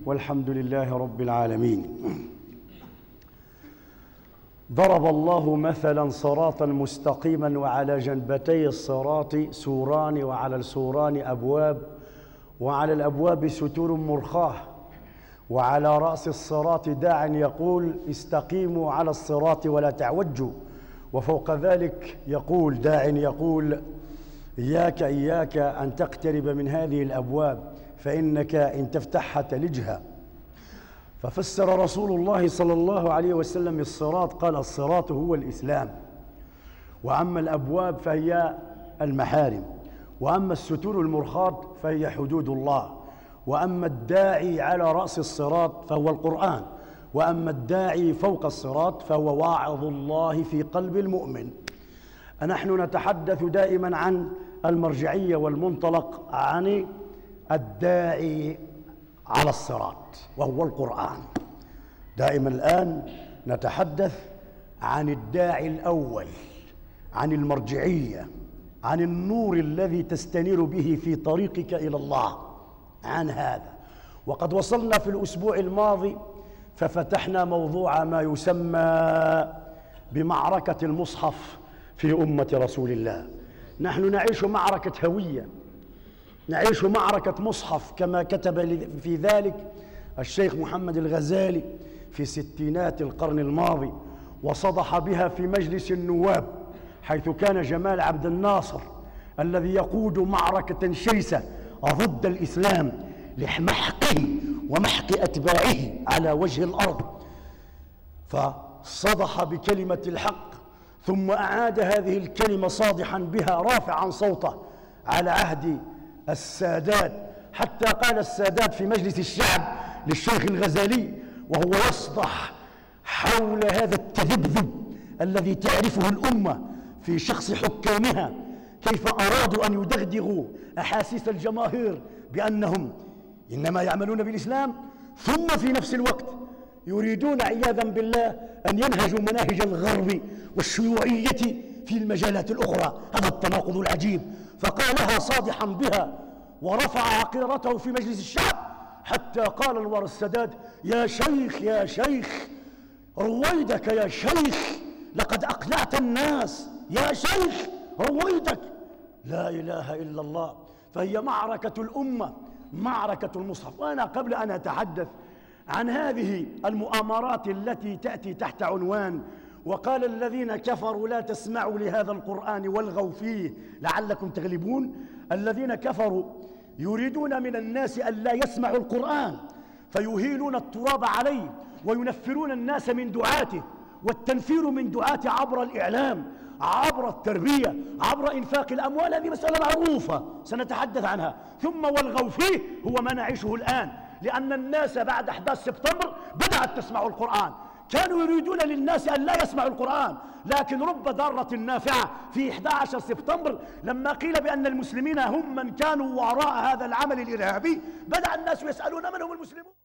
والحمد لله رب العالمين. ضرب الله مثلا صراطا مستقيما وعلى جنبتي الصراط سوران وعلى السوران أبواب وعلى الأبواب ستور مرخاة وعلى رأس الصراط داع يقول استقيموا على الصراط ولا تعوجوا، وفوق ذلك يقول داع يقول إياك أن تقترب من هذه الأبواب فإنك إن تفتحها تلجها. ففسر رسول الله صلى الله عليه وسلم الصراط، قال الصراط هو الإسلام، وأما الأبواب فهي المحارم، وأما الستور المرخاة فهي حدود الله، وأما الداعي على رأس الصراط فهو القرآن، وأما الداعي فوق الصراط فهو واعظ الله في قلب المؤمن. نحن نتحدث دائما عن المرجعية والمنطلق عن الداعي على الصراط وهو القرآن. دائما الآن نتحدث عن الداعي الأول، عن المرجعية، عن النور الذي تستنير به في طريقك إلى الله، عن هذا. وقد وصلنا في الأسبوع الماضي ففتحنا موضوع ما يسمى بمعركة المصحف في أمة رسول الله. نحن نعيش معركة هوية، نعيش معركة مصحف كما كتب في ذلك الشيخ محمد الغزالي في ستينات القرن الماضي، وصدح بها في مجلس النواب، حيث كان جمال عبد الناصر الذي يقود معركة شرسة ضد الإسلام لمحقه ومحق أتباعه على وجه الأرض، فصدح بكلمة الحق ثم أعاد هذه الكلمة صادحا بها رافعا صوته على عهد السادات، حتى قال السادات في مجلس الشعب للشيخ الغزالي وهو يصدح حول هذا التذبذب الذي تعرفه الأمة في شخص حكامها، كيف أرادوا أن يدغدغوا أحاسيس الجماهير بأنهم إنما يعملون بالإسلام، ثم في نفس الوقت يريدون عياذا بالله أن ينهجوا مناهج الغرب والشيوعية في المجالات الأخرى. هذا التناقض العجيب، فقالها صادحا بها ورفع عقيرته في مجلس الشعب، حتى قال أنور السادات يا شيخ يا شيخ رويدك يا شيخ، لقد أقنعت الناس يا شيخ رويدك. لا إله إلا الله. فهي معركة الأمة، معركة المصحف. وأنا قبل أن أتحدث عن هذه المؤامرات التي تأتي تحت عنوان وقال الذين كفروا لا تسمعوا لهذا القرآن والغوا فيه لعلكم تغلبون، الذين كفروا يريدون من الناس ألا يسمعوا القرآن فيهيلون التراب عليه وينفرون الناس من دعاته، والتنفير من دعاته عبر الإعلام، عبر التربية، عبر إنفاق الأموال، هذه مسألة معروفة سنتحدث عنها. ثم والغوا فيه هو ما نعيشه الآن، لأن الناس بعد 11 سبتمبر بدأت تسمع القرآن. كانوا يريدون للناس أن لا يسمعوا القرآن، لكن رب ضارة نافعة في 11 سبتمبر لما قيل بأن المسلمين هم من كانوا وراء هذا العمل الإرهابي، بدأ الناس يسألون من هم المسلمون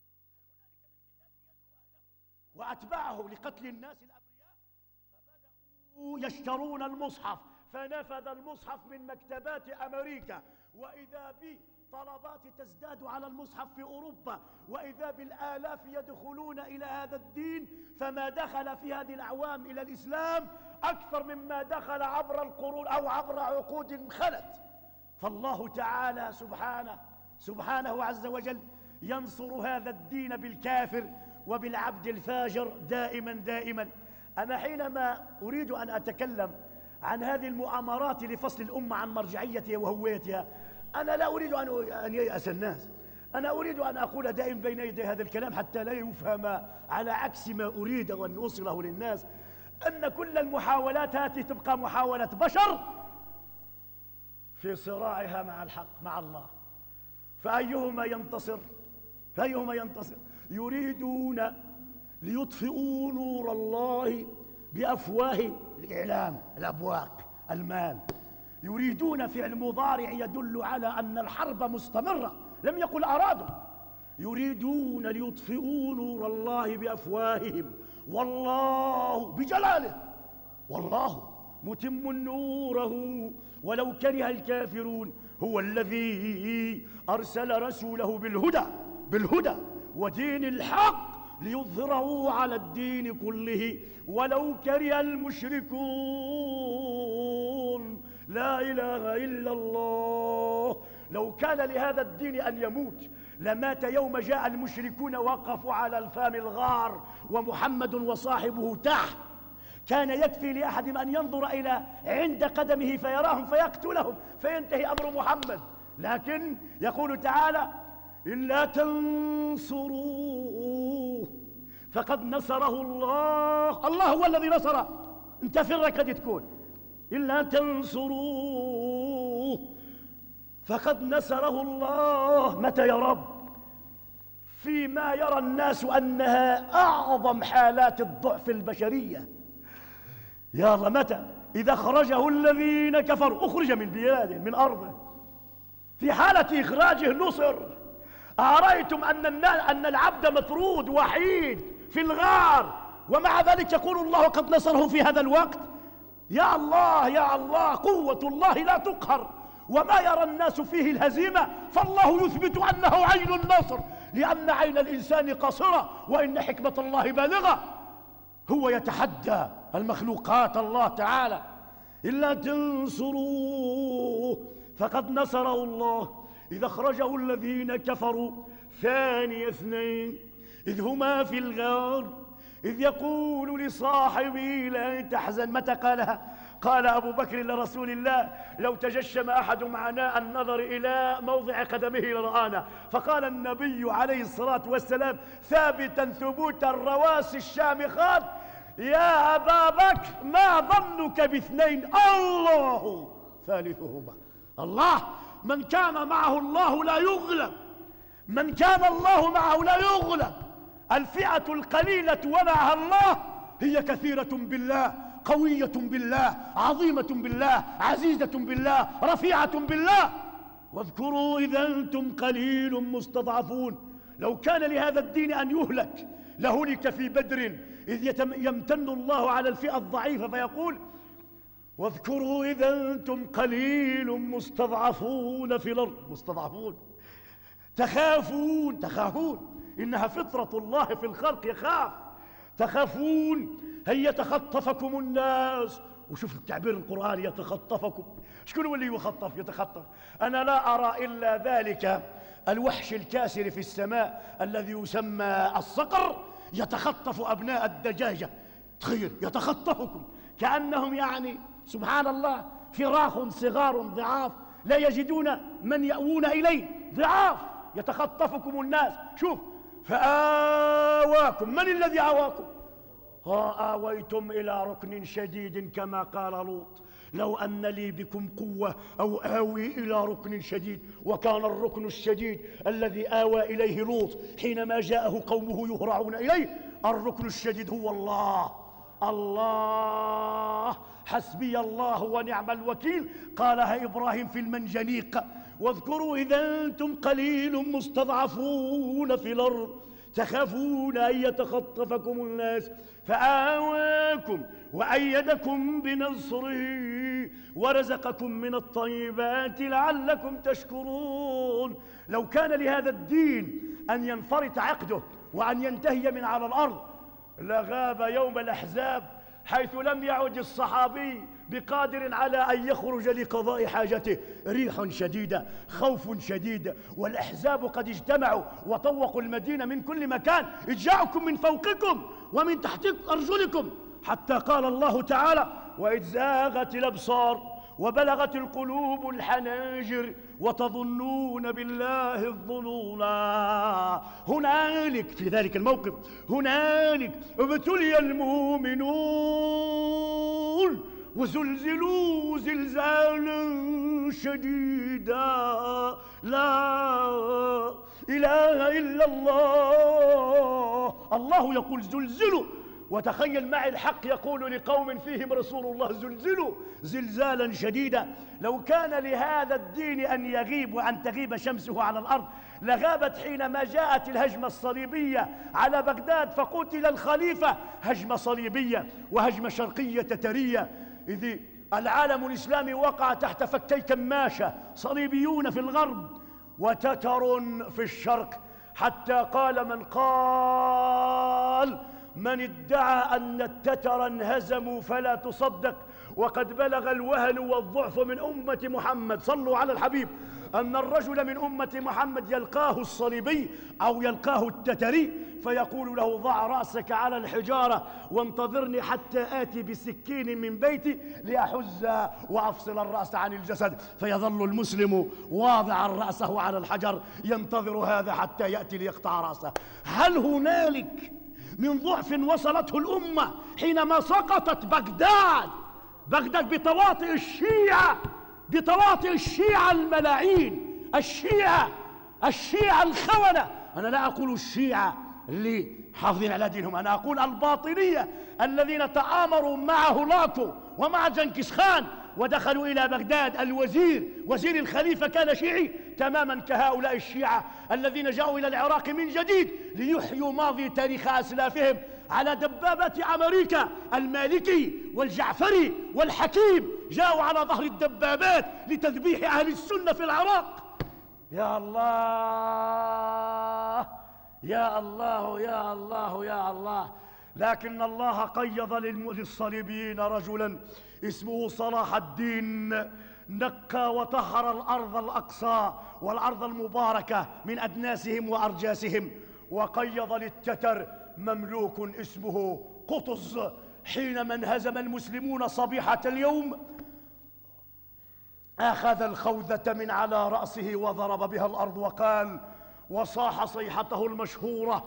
وأتباعه لقتل الناس الأبرياء، فبدأوا يشترون المصحف، فنفذ المصحف من مكتبات أمريكا، وإذا طلبات تزداد على المصحف في أوروبا، وإذا بالآلاف يدخلون إلى هذا الدين، فما دخل في هذه الأعوام إلى الإسلام أكثر مما دخل عبر القرون أو عبر عقود خلت. فالله تعالى سبحانه عز وجل ينصر هذا الدين بالكافر وبالعبد الفاجر دائما. أنا حينما أريد أن أتكلم عن هذه المؤامرات لفصل الأمة عن مرجعيتها وهويتها، أنا لا أريد أن ييأس الناس، أنا أريد أن أقول دائما بين يدي هذا الكلام حتى لا يفهم على عكس ما أريد أن أوصله للناس، أن كل المحاولات هذه تبقى محاولة بشر في صراعها مع الحق مع الله، فأيهما ينتصر؟ يريدون ليطفئوا نور الله بأفواه الإعلام، الأبواق، المال. يريدون فعل مضارع يدل على أن الحرب مستمرة، لم يقل أرادوا. يريدون ليطفئوا نور الله بأفواههم والله بجلاله، والله متم نوره ولو كره الكافرون، هو الذي أرسل رسوله بالهدى بالهدى ودين الحق ليظهره على الدين كله ولو كره المشركون. لا إله إلا الله. لو كان لهذا الدين أن يموت لمات يوم جاء المشركون وقفوا على الفام الغار ومحمد وصاحبه تحت. كان يكفي لأحد أن ينظر إلى عند قدمه فيراهم فيقتلهم فينتهي أمر محمد. لكن يقول تعالى: إلا تنصروه فقد نصره الله. الله هو الذي نصره، انت فين قد تكون. إلا تنصروه فقد نصره الله. متى يا رب؟ فيما يرى الناس أنها أعظم حالات الضعف البشرية. يا الله متى؟ إذا خرجه الذين كفروا، أخرج من بلاده من أرضه، في حالة إخراجه نصر. أرأيتم أن العبد مطرود وحيد في الغار ومع ذلك يقول الله قد نصره في هذا الوقت؟ يا الله يا الله، قوة الله لا تقهر. وما يرى الناس فيه الهزيمة فالله يثبت أنه عين النصر، لأن عين الإنسان قصرة وإن حكمة الله بالغة. هو يتحدى المخلوقات الله تعالى. إلا تنصروه فقد نصره الله إذا أخرجه الذين كفروا ثاني اثنين إذ هما في الغار إذ يقول لصاحبه لا تحزن. متى قالها؟ قال أبو بكر لرسول الله: لو تجشم أحد معنا النظر إلى موضع قدمه لرآنا. فقال النبي عليه الصلاة والسلام ثابتا ثبوت الرواسي الشامخات: يا أبا بكر ما ظنك باثنين الله ثالثهما. الله، من كان معه الله لا يغلب، من كان الله معه لا يغلب. الفئة القليلة ومعها الله هي كثيرة بالله، قوية بالله، عظيمة بالله، عزيزة بالله، رفيعة بالله. واذكروا إذا أنتم قليل مستضعفون. لو كان لهذا الدين أن يهلك لهلك في بدر إذ يمتن الله على الفئة الضعيفة فيقول: واذكروا إذا أنتم قليل مستضعفون في الأرض. مستضعفون، تخافون إنها فطرة الله في الخلق، يخاف. تخافون هل يتخطفكم الناس. وشوف التعبير القرآني: يتخطفكم. شكون هو اللي يتخطف؟ أنا لا أرى إلا ذلك الوحش الكاسر في السماء الذي يسمى الصقر يتخطف أبناء الدجاجة. تخيل، يتخطفكم كأنهم يعني سبحان الله فراخ صغار ضعاف لا يجدون من يأوون إليه، ضعاف. يتخطفكم الناس. شوف: فآواكم. من الذي آواكم؟ آويتم إلى ركن شديد كما قال لوط: لو أن لي بكم قوة أو آوي إلى ركن شديد. وكان الركن الشديد الذي آوى إليه لوط حينما جاءه قومه يهرعون إليه، الركن الشديد هو الله. الله حسبي الله ونعم الوكيل. قالها إبراهيم في المنجنيق: واذكروا إذا أنتم قليل مستضعفون في الأرض تخافون أن يتخطفكم الناس فآواكم وأيدكم بنصره ورزقكم من الطيبات لعلكم تشكرون. لو كان لهذا الدين أن ينفرط عقده وأن ينتهي من على الأرض لغاب يوم الأحزاب، حيث لم يعد الصحابي بقادر على أن يخرج لقضاء حاجته. ريح شديدة، خوف شديد، والأحزاب قد اجتمعوا وطوقوا المدينة من كل مكان، جاءكم من فوقكم ومن تحت أرجلكم، حتى قال الله تعالى: وإذ زاغت الأبصار وبلغت القلوب الحناجر وتظنون بالله الظنونا. هنالك في ذلك الموقف هنالك ابتلي المؤمنون وزلزلوا زلزالا شديدا. لا إله إلا الله. الله يقول زلزلوا، وتخيل معي الحق يقول لقوم فيهم رسول الله: زلزلوا زلزالا شديدا. لو كان لهذا الدين أن يغيب وأن تغيب شمسه على الأرض لغابت حينما جاءت الهجمة الصليبية على بغداد فقتل الخليفة. هجمة صليبية وهجمة شرقية تترية، إذ العالم الإسلامي وقع تحت فكي كماشة، صليبيون في الغرب وتتر في الشرق. حتى قال من قال: من ادعى أن التتر انهزموا فلا تصدق، وقد بلغ الوهن والضعف من أمة محمد، صلوا على الحبيب، أن الرجل من أمة محمد يلقاه الصليبي أو يلقاه التتري فيقول له: ضع رأسك على الحجارة وانتظرني حتى آتي بسكين من بيتي لأحز وأفصل الرأس عن الجسد، فيظل المسلم واضعا رأسه على الحجر ينتظر هذا حتى يأتي ليقطع رأسه. هل هنالك من ضعف وصلته الأمة حينما سقطت بغداد بتواطئ الشيعة، بتواطئ الشيعة الملاعين، الشيعة الخونة؟ أنا لا أقول الشيعة اللي حافظين على دينهم، أنا أقول الباطنية الذين تآمروا مع هولاكو ومع جنكيز خان ودخلوا إلى بغداد. وزير الخليفة كان شيعي تماما كهؤلاء الشيعة الذين جاءوا إلى العراق من جديد ليحيوا ماضي تاريخ أسلافهم على دبابات أمريكا، المالكي والجعفري والحكيم جاءوا على ظهر الدبابات لتذبيح أهل السنة في العراق. يا الله يا الله يا الله يا الله. لكن الله قيض للصليبيين رجلا اسمه صلاح الدين، نقى وطهر الأرض الأقصى والأرض المباركة من أدناسهم وأرجاسهم، وقيض للتتر مملوك اسمه قطز. حينما انهزم المسلمون صبيحة اليوم أخذ الخوذة من على رأسه وضرب بها الأرض وقال وصاح صيحته المشهورة: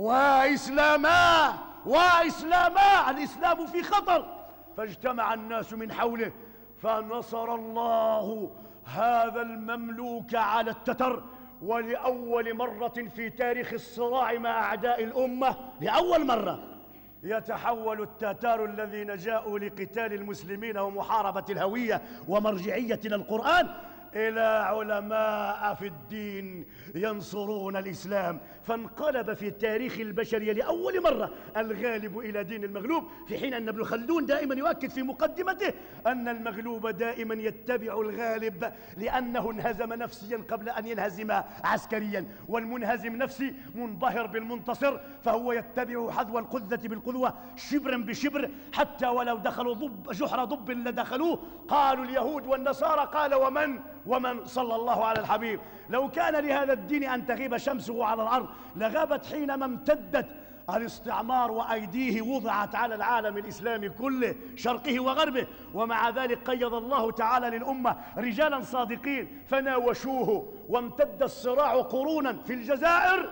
وإسلاما وإسلاما، الإسلام في خطر. فاجتمع الناس من حوله فنصر الله هذا المملوك على التتر. ولأول مرة في تاريخ الصراع مع أعداء الأمة، لأول مرة يتحول التتار الذين جاءوا لقتال المسلمين ومحاربة الهوية ومرجعيتنا القرآن إلى علماء في الدين ينصرون الإسلام. فانقلب في تاريخ البشرية لأول مرة الغالب إلى دين المغلوب، في حين أن ابن خلدون دائما يؤكد في مقدمته أن المغلوب دائما يتبع الغالب لأنه انهزم نفسيا قبل أن ينهزم عسكريا، والمنهزم نفسي منبهر بالمنتصر فهو يتبع حذو القذة بالقذوة شبرا بشبر، حتى ولو دخلوا جحر ضب لدخلوه. قالوا اليهود والنصارى، قال ومن صلى الله على الحبيب. لو كان لهذا الدين أن تغيب شمسه على الأرض لغابت حينما امتدت الاستعمار وأيديه وضعت على العالم الإسلامي كله شرقه وغربه. ومع ذلك قيض الله تعالى للأمة رجالا صادقين فناوشوه، وامتد الصراع قرونا. في الجزائر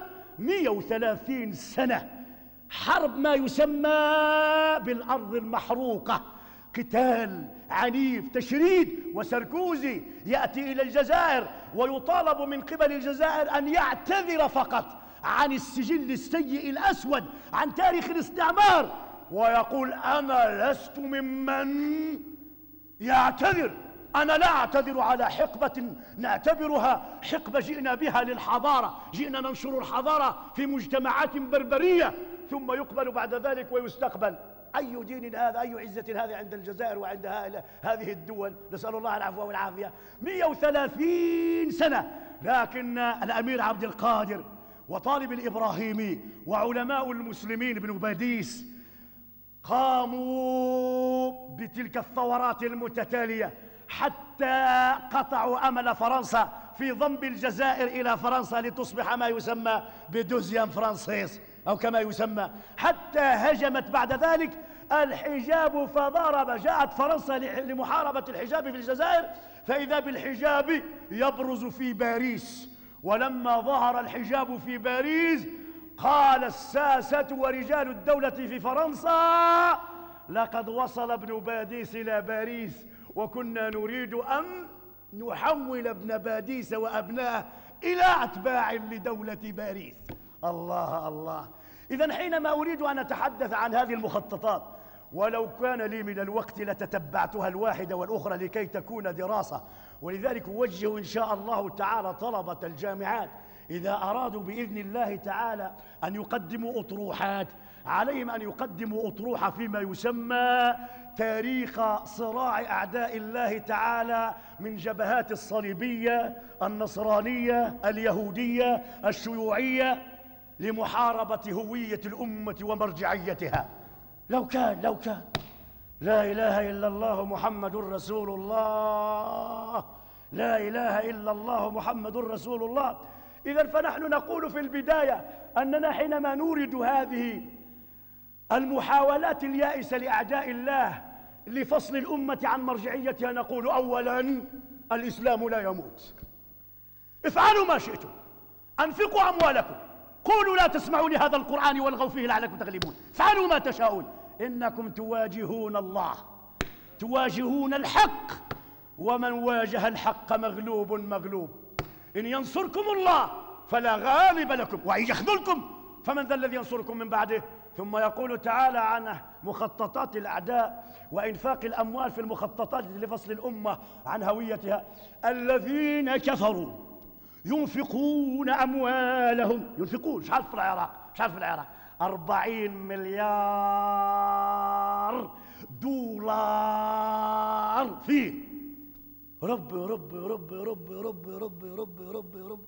130 سنة حرب ما يسمى بالأرض المحروقة، قتال عنيف، تشريد. وسركوزي يأتي إلى الجزائر ويطالب من قبل الجزائر أن يعتذر فقط عن السجل السيء الأسود عن تاريخ الاستعمار، ويقول أنا لست ممن يعتذر. أنا لا أعتذر على حقبة نعتبرها حقبة جئنا بها للحضارة، جئنا ننشر الحضارة في مجتمعات بربرية، ثم يقبل بعد ذلك ويستقبل. أي دين هذا؟ أي عزة هذه عند الجزائر وعند هذه الدول؟ نسأل الله العفو والعافية. 130 سنة. لكن الأمير عبد القادر وطالب الإبراهيمي وعلماء المسلمين بن باديس قاموا بتلك الثورات المتتالية حتى قطعوا أمل فرنسا في ضم الجزائر إلى فرنسا لتصبح ما يسمى بدوزيام فرانسيس أو كما يسمى، حتى هجمت بعد ذلك الحجاب فضرب. جاءت فرنسا لمحاربة الحجاب في الجزائر، فإذا بالحجاب يبرز في باريس. ولما ظهر الحجاب في باريس قال الساسة ورجال الدولة في فرنسا لقد وصل ابن باديس إلى باريس، وكنا نريد أن نحول ابن باديس وأبنائه إلى أتباع لدولة باريس. الله الله. إذن حينما أريد أن أتحدث عن هذه المخططات، ولو كان لي من الوقت لتتبعتها الواحدة والأخرى لكي تكون دراسة، ولذلك أوجه إن شاء الله تعالى طلبة الجامعات إذا أرادوا بإذن الله تعالى أن يقدموا أطروحات، عليهم أن يقدموا أطروحة فيما يسمى تاريخ صراع أعداء الله تعالى من جبهات الصليبية، النصرانية، اليهودية، الشيوعية، لمحاربة هوية الأمة ومرجعيتها. لو كان لا إله إلا الله محمد رسول الله، لا إله إلا الله محمد رسول الله. إذن فنحن نقول في البداية أننا حينما نورد هذه المحاولات اليائسة لأعداء الله لفصل الأمة عن مرجعيتها نقول أولاً: الإسلام لا يموت. افعلوا ما شئتم، أنفقوا أموالكم، قولوا لا تسمعوا لهذا القرآن والغوا فيه لعلكم تغلبون، افعلوا ما تشاءون، إنكم تواجهون الله، تواجهون الحق، ومن واجه الحق مغلوب مغلوب. إن ينصركم الله فلا غالب لكم، وإن يخذلكم فمن ذا الذي ينصركم من بعده. ثم يقول تعالى عن مخططات الأعداء وإنفاق الأموال في المخططات لفصل الأمة عن هويتها: الذين كفروا ينفقون أموالهم، ينفقون شحال في العراق 40 مليار دولار فيه. ربي ربي ربي ربي ربي ربي ربي ربي ربي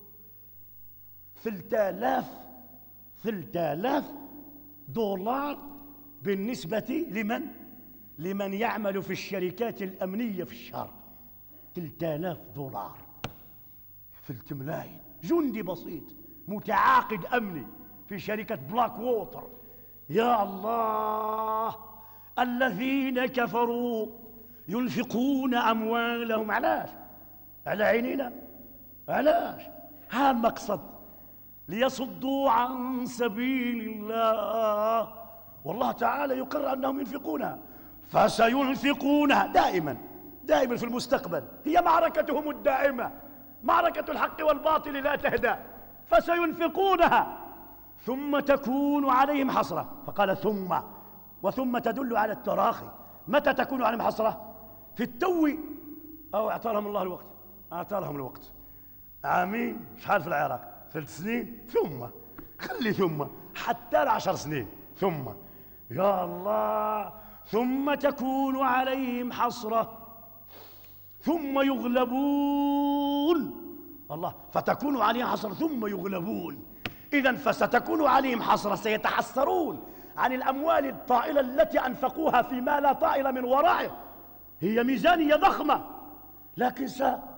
3000 دولار بالنسبة لمن يعمل في الشركات الأمنية في الشهر. 3000 دولار، 3 ملايين. جندي بسيط متعاقد أمني في شركة بلاك ووتر. يا الله، الذين كفروا ينفقون أموالهم. علاش؟ على عينينا. علاش؟ ها المقصد: ليصدوا عن سبيل الله. والله تعالى يقرر أنهم ينفقونها، فسينفقونها دائما في المستقبل. هي معركتهم الدائمة، معركة الحق والباطل لا تهدأ. فسينفقونها ثم تكون عليهم حسرة. فقال وثم تدل على التراخي. متى تكون عليهم حسرة؟ في التو، أو أعطى لهم الله الوقت، أعطى لهم الوقت عامين. شحال في العراق؟ 3 سنين، ثم خلي ثم حتى 10 سنين، ثم يا الله، ثم تكون عليهم حسرة ثم يغلبون. الله، فتكون عليهم حسرة ثم يغلبون. إذن فستكون عليهم حسرة، سيتحسرون عن الأموال الطائلة التي أنفقوها فيما لا طائل من ورائه. هي ميزانية ضخمة، لكن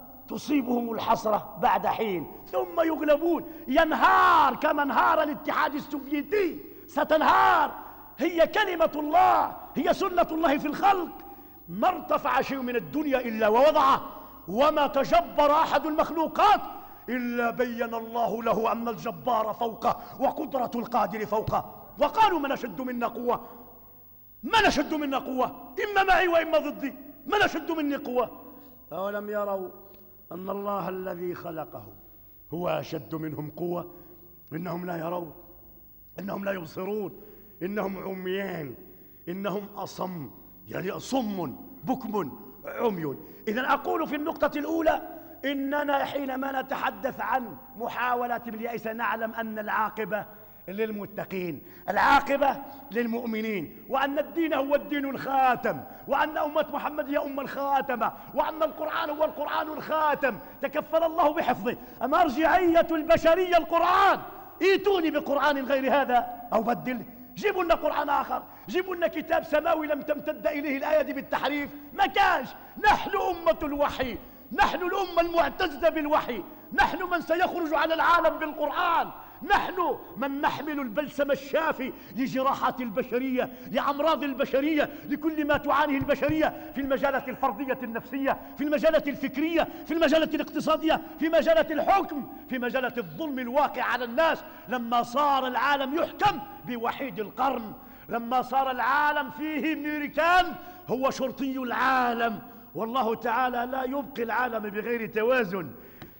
تصيبهم الحسرة بعد حين، ثم يغلبون. ينهار كما انهار الاتحاد السوفيتي، ستنهار. هي كلمة الله، هي سنة الله في الخلق. ما ارتفع شيء من الدنيا إلا ووضعه، وما تجبر أحد المخلوقات إلا بين الله له أن الجبار فوقه وقدرة القادر فوقه. وقالوا: من أشد منا قوة، من أشد منا قوة، إما معي وإما ضدي، من أشد مني قوة. أولم يروا أن الله الذي خلقهم هو أشد منهم قوة؟ إنهم لا يرون، إنهم لا يبصرون، إنهم عميان، إنهم أصم، يعني صم بكم عمي. إذن أقول في النقطة الأولى إننا حينما نتحدث عن محاولات اليأس نعلم أن العاقبة للمتقين، العاقبة للمؤمنين، وأن الدين هو الدين الخاتم، وأن أمة محمد هي الخاتمة، وأن القرآن هو القرآن الخاتم، تكفل الله بحفظه. مرجعية البشرية القرآن. ائتوني بقرآن غير هذا أو بدله، جيبوا لنا قرآن آخر، جيبوا لنا كتاب سماوي لم تمتد إليه الآية دي بالتحريف، ما كانش. نحن أمة الوحي، نحن الأمة المعتزة بالوحي، نحن من سيخرج على العالم بالقرآن، نحن من نحمل البلسم الشافي لجراحات البشرية، لأمراض البشرية، لكل ما تعانيه البشرية في المجالات الفردية النفسية، في المجالات الفكرية، في المجالات الاقتصادية، في مجالات الحكم، في مجالات الظلم الواقع على الناس. لما صار العالم يحكم بوحيد القرن، لما صار العالم فيه أمريكان هو شرطي العالم، والله تعالى لا يبقي العالم بغير توازن.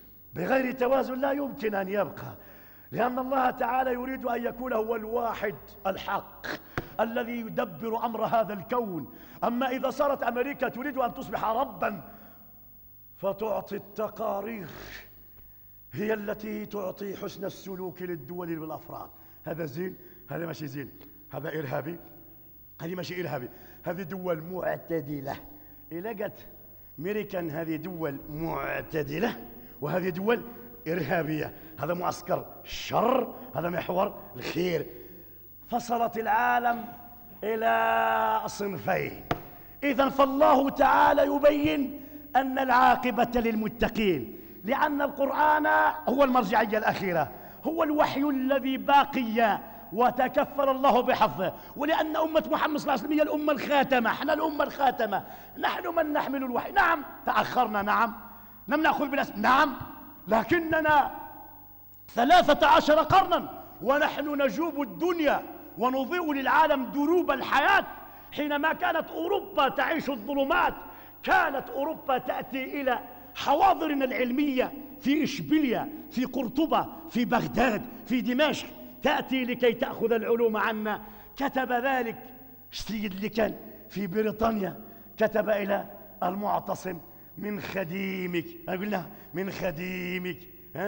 بغير توازن لا يمكن أن يبقى، لأن الله تعالى يريد أن يكون هو الواحد الحق الذي يدبر أمر هذا الكون. أما إذا صارت أمريكا تريد أن تصبح ربا فتعطي التقارير هي التي تعطي حسن السلوك للدول والأفراد، هذا زين، هذا ماشي زين، هذا إرهابي، هذه ماشي إرهابي، هذه دول معتدلة. إذا قالت أمريكان هذه دول معتدلة وهذه دول إرهابية، هذا معسكر الشر، هذا محور الخير. فصلت العالم إلى صنفين. إذن فالله تعالى يبين أن العاقبة للمتقين، لأن القرآن هو المرجعية الأخيرة، هو الوحي الذي باقي وتكفل الله بحفظه، ولأن أمة محمد صلى الله عليه وسلم هي الأمة الخاتمة، احنا الأمة الخاتمة، نحن من نحمل الوحي. نعم تأخرنا، نعم لم نأخذ بالأسباب، نعم، لكننا 13 قرنا ونحن نجوب الدنيا ونضيء للعالم دروب الحياة. حينما كانت أوروبا تعيش الظلمات، كانت أوروبا تأتي إلى حواضرنا العلمية في إشبيليا، في قرطبة، في بغداد، في دمشق، تأتي لكي تأخذ العلوم عنا. كتب ذلك السيد اللي كان في بريطانيا، كتب إلى المعتصم: من خديمك، قلنا من خديمك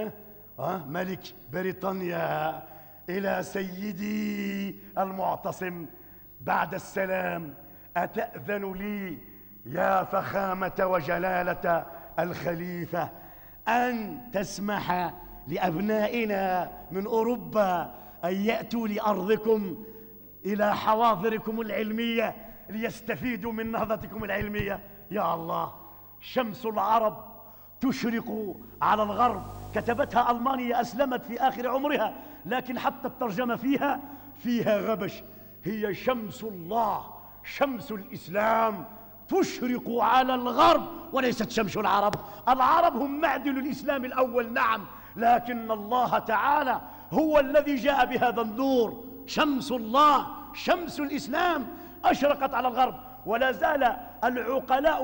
ملك بريطانيا إلى سيدي المعتصم، بعد السلام أتأذن لي يا فخامة وجلالة الخليفة أن تسمح لأبنائنا من أوروبا أن يأتوا لأرضكم إلى حواضركم العلمية ليستفيدوا من نهضتكم العلمية؟ يا الله، شمس العرب تشرق على الغرب، كتبتها ألمانيا، أسلمت في آخر عمرها، لكن حتى الترجمة فيها غبش. هي شمس الله، شمس الإسلام تشرق على الغرب، وليست شمس العرب. العرب هم معدن الإسلام الأول، نعم، لكن الله تعالى هو الذي جاء بهذا النور. شمس الله، شمس الإسلام أشرقت على الغرب. ولا زال العقلاء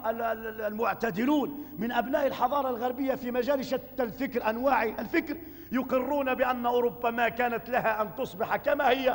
والمعتدلون من أبناء الحضارة الغربية في مجال شتى الفكر، أنواع الفكر، يقرون بأن أوروبا ما كانت لها أن تصبح كما هي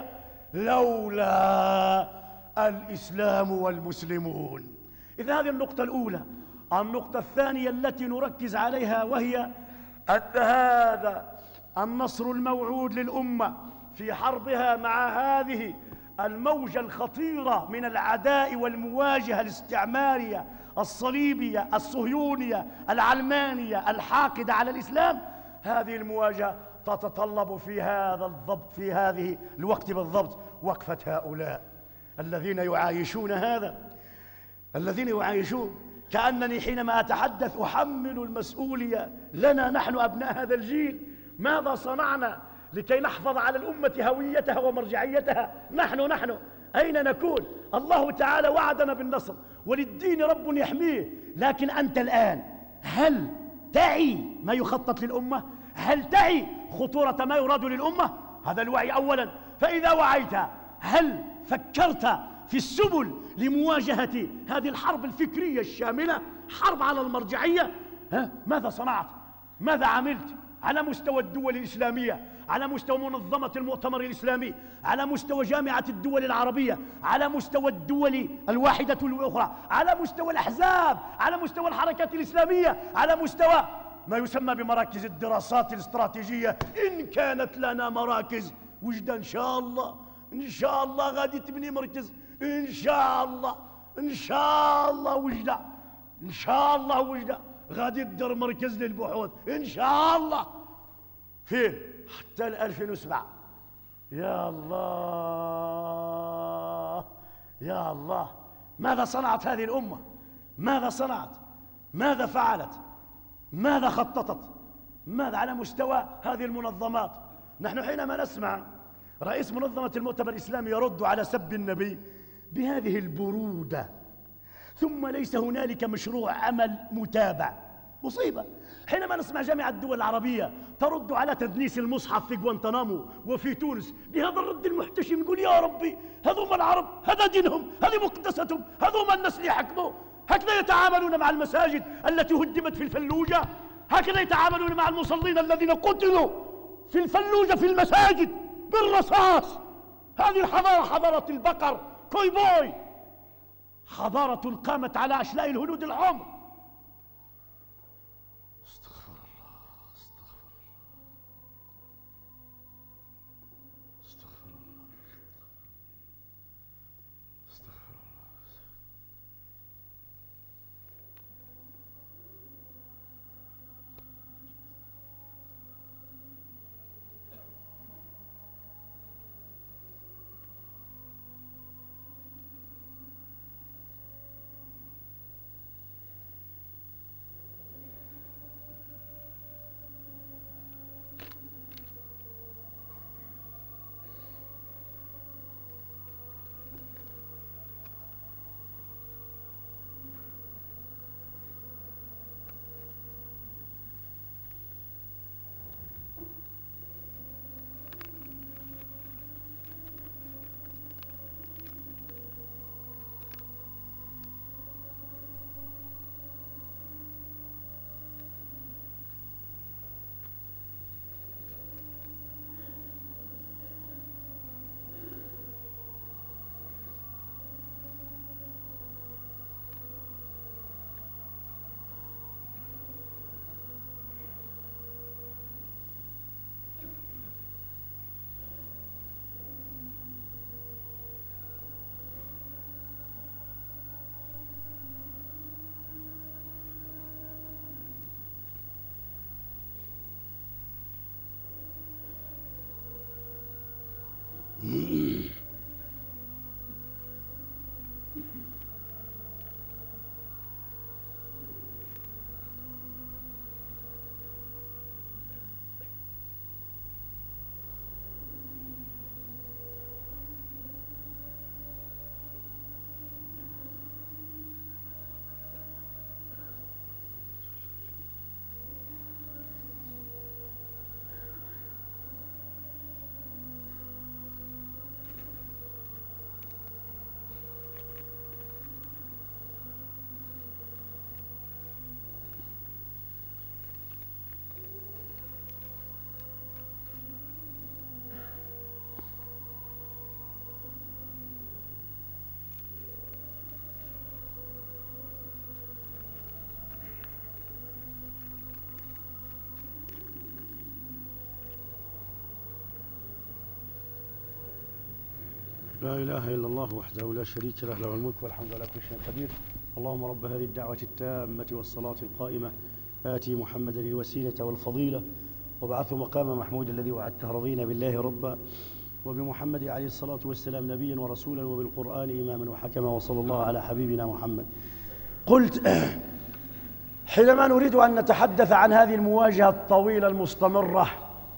لولا الإسلام والمسلمون. إذا هذه النقطة الأولى. النقطة الثانية التي نركز عليها وهي أن هذا النصر الموعود للأمة في حربها مع هذه الموجة الخطيرة من العداء والمواجهة الاستعمارية الصليبية الصهيونية العلمانية الحاقدة على الإسلام، هذه المواجهة تتطلب في هذا الضبط، في هذه الوقت بالضبط، وقفة هؤلاء الذين يعايشون الذين يعايشون كأنني حينما أتحدث أحمل المسؤولية لنا نحن أبناء هذا الجيل. ماذا صنعنا لكي نحفظ على الأمة هويتها ومرجعيتها؟ نحن أين نكون؟ الله تعالى وعدنا بالنصر وللدين رب يحميه، لكن أنت الآن هل تعي ما يخطط للأمة؟ هل تعي خطورة ما يراد للأمة؟ هذا الوعي أولا. فإذا وعيت، هل فكرت في السبل لمواجهة هذه الحرب الفكرية الشاملة، حرب على المرجعية؟ ماذا صنعت؟ ماذا عملت على مستوى الدول الإسلامية، على مستوى منظمة المؤتمر الإسلامي، على مستوى جامعة الدول العربية، على مستوى الدول الواحدة والأخرى، على مستوى الأحزاب، على مستوى الحركات الإسلامية، على مستوى ما يسمى بمراكز الدراسات الاستراتيجية، إن كانت لنا مراكز وجدة إن شاء الله، إن شاء الله غادي تبني مركز، إن شاء الله، إن شاء الله وجدة، إن شاء الله وجدة غادي تدير مركز للبحوث إن شاء الله. فين؟ حتى 2007. يا الله يا الله، ماذا صنعت هذه الأمة؟ ماذا صنعت؟ ماذا فعلت؟ ماذا خططت؟ ماذا على مستوى هذه المنظمات؟ نحن حينما نسمع رئيس منظمة المؤتمر الإسلامي يرد على سب النبي بهذه البرودة، ثم ليس هنالك مشروع عمل متابع، مصيبة. حينما نسمع جامعة الدول العربية ترد على تدنيس المصحف في غوانتنامو وفي تونس بهذا الرد المحتشم، نقول يا ربي، هذوما العرب، هذا دينهم، هذه مقدستهم، هذوما الناس اللي يحكموا. هكذا يتعاملون مع المساجد التي هدمت في الفلوجة، هكذا يتعاملون مع المصلين الذين قتلوا في الفلوجة في المساجد بالرصاص. هذه الحضارة حضارة البقر، كوي بوي، حضارة قامت على أشلاء الهنود الحمر. استغفر الله، استغفر الله، استغفر الله، استغفر الله. لا إله إلا الله وحده لا شريك له، له الملك والحمد على كل شيء قدير. اللهم رب هذه الدعوة التامة والصلاة القائمة آتي محمدا الوسيلة والفضيلة وابعثه مقام محمود الذي وعدته، رضينا بالله ربا وبمحمد عليه الصلاة والسلام نبيا ورسولا وبالقرآن إماما وحكما، وصلى الله على حبيبنا محمد. قلت حينما نريد أن نتحدث عن هذه المواجهة الطويلة المستمرة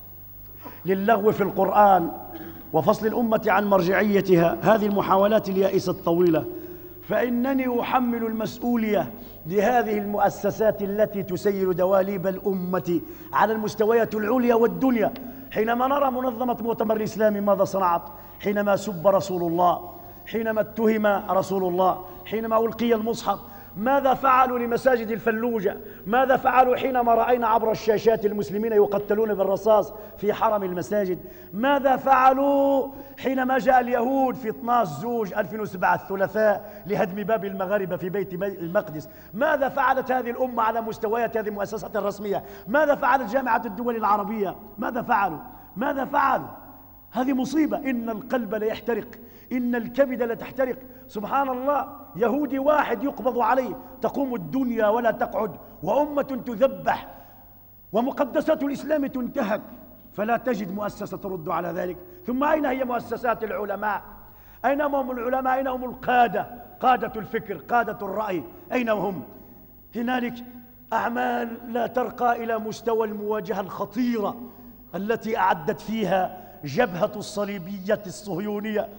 للغو في القرآن وفصل الأمة عن مرجعيتها، هذه المحاولات اليائسة الطويلة، فإنني أحمل المسؤولية لهذه المؤسسات التي تسير دواليب الأمة على المستويات العليا والدنيا. حينما نرى منظمة مؤتمر الإسلامي ماذا صنعت حينما سب رسول الله، حينما اتهم رسول الله، حينما ألقي المصحف، ماذا فعلوا لمساجد الفلوجة؟ ماذا فعلوا حينما رأينا عبر الشاشات المسلمين يقتلون بالرصاص في حرم المساجد؟ ماذا فعلوا حينما جاء اليهود في 12/2007 الثلاثاء لهدم باب المغاربة في بيت المقدس؟ ماذا فعلت هذه الأمة على مستويات هذه المؤسسات الرسمية؟ ماذا فعلت جامعة الدول العربية؟ ماذا فعلوا؟ ماذا فعلوا؟ هذه مصيبة. إن القلب ليحترق، إن الكبد لتحترق. سبحان الله، يهودي واحد يقبض عليه، تقوم الدنيا ولا تقعد، وأمة تذبح، ومقدسات الإسلام تنتهك، فلا تجد مؤسسة ترد على ذلك. ثم أين هي مؤسسات العلماء؟ أين هم العلماء؟ أين هم القادة؟ قادة الفكر، قادة الرأي، أين هم؟ هنالك أعمال لا ترقى إلى مستوى المواجهة الخطيرة التي أعدت فيها جبهة الصليبية الصهيونية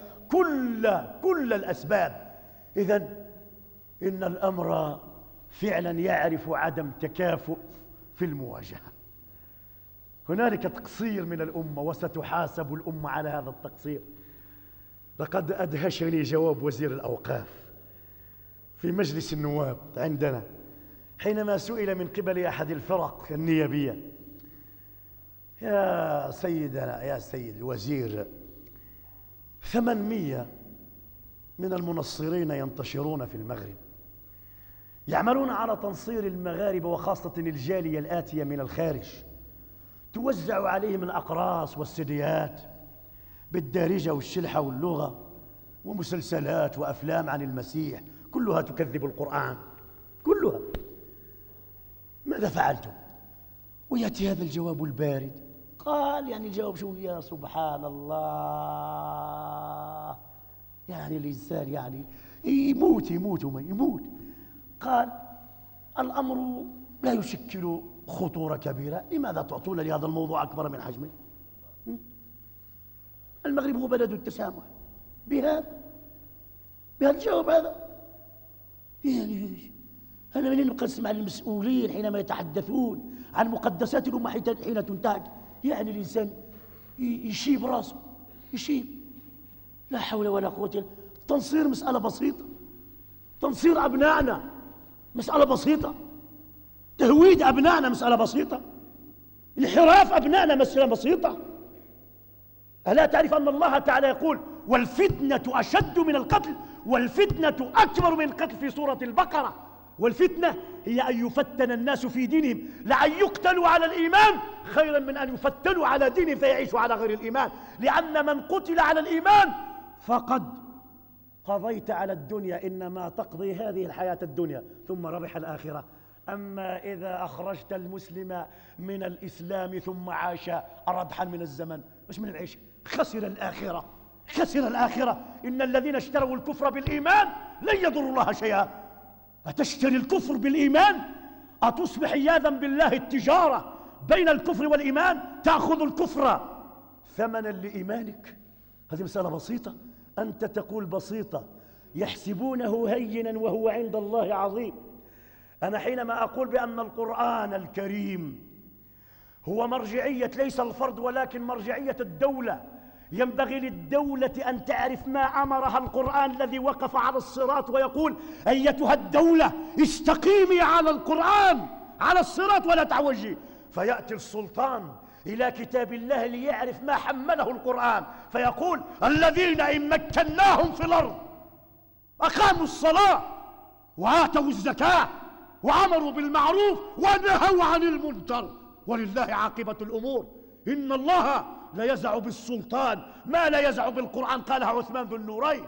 كل الأسباب. إذن إن الأمر فعلا يعرف عدم تكافؤ في المواجهة. هنالك تقصير من الأمة وستحاسب الأمة على هذا التقصير. لقد أدهشني جواب وزير الأوقاف في مجلس النواب عندنا حينما سئل من قبل أحد الفرق النيابية: يا سيدنا، يا سيد الوزير، 800 من المنصرين ينتشرون في المغرب، يعملون على تنصير المغاربة وخاصة الجالية الآتية من الخارج، توزع عليهم الأقراص والسديات بالدارجة والشلحة واللغة، ومسلسلات وأفلام عن المسيح كلها تكذب القرآن، كلها. ماذا فعلتم؟ ويأتي هذا الجواب البارد. قال يعني الجواب شو؟ يا سبحان الله، يعني الإنسان يعني يموت وما يموت. قال الأمر لا يشكل خطورة كبيرة، لماذا تعطون لهذا الموضوع أكبر من حجمه؟ المغرب هو بلد التسامح. بهذا الجواب هذا يعني أنا منين نبقى نسمع المسؤولين حينما يتحدثون عن مقدسات الأمة حين تنتهك؟ يعني الإنسان يشيب راسه، يشيب. لا حول ولا قوة إلا بالله. التنصير مسألة بسيطة، تنصير أبنائنا مسألة بسيطة، تهويد أبنائنا مسألة بسيطة، انحراف أبنائنا مسألة بسيطة. ألا تعرف أن الله تعالى يقول: والفتنة أشد من القتل، والفتنة أكبر من القتل في سورة البقرة. والفتنة هي أن يفتن الناس في دينهم، لأن يقتلوا على الإيمان خيرا من أن يفتنوا على دينهم فيعيشوا على غير الإيمان، لأن من قتل على الإيمان فقد قضيت على الدنيا، إنما تقضي هذه الحياة الدنيا ثم ربح الآخرة. أما إذا أخرجت المسلم من الإسلام ثم عاش أردحا من الزمن، مش من العيش، خسر الآخرة. خسر الآخرة. إن الذين اشتروا الكفر بالإيمان لن يضروا الله شيئا. أتشتري الكفر بالإيمان؟ أتصبح عياذا بالله التجارة بين الكفر والإيمان، تأخذ الكفر ثمنا لإيمانك. هذه مسألة بسيطة، أنت تقول بسيطة، يحسبونه هينا وهو عند الله عظيم. أنا حينما أقول بأن القرآن الكريم هو مرجعية ليس الفرد ولكن مرجعية الدولة، ينبغي للدولة أن تعرف ما أمرها القرآن الذي وقف على الصراط ويقول أيتها الدولة استقيمي على القرآن على الصراط ولا تعوجي. فيأتي السلطان إلى كتاب الله ليعرف ما حمله القرآن فيقول الذين إن مكناهم في الأرض أقاموا الصلاة وآتوا الزكاة وأمروا بالمعروف ونهوا عن المنكر ولله عاقبة الأمور. إن الله لا يزع بالسلطان ما لا يزع بالقرآن، قالها عثمان ذو النورين.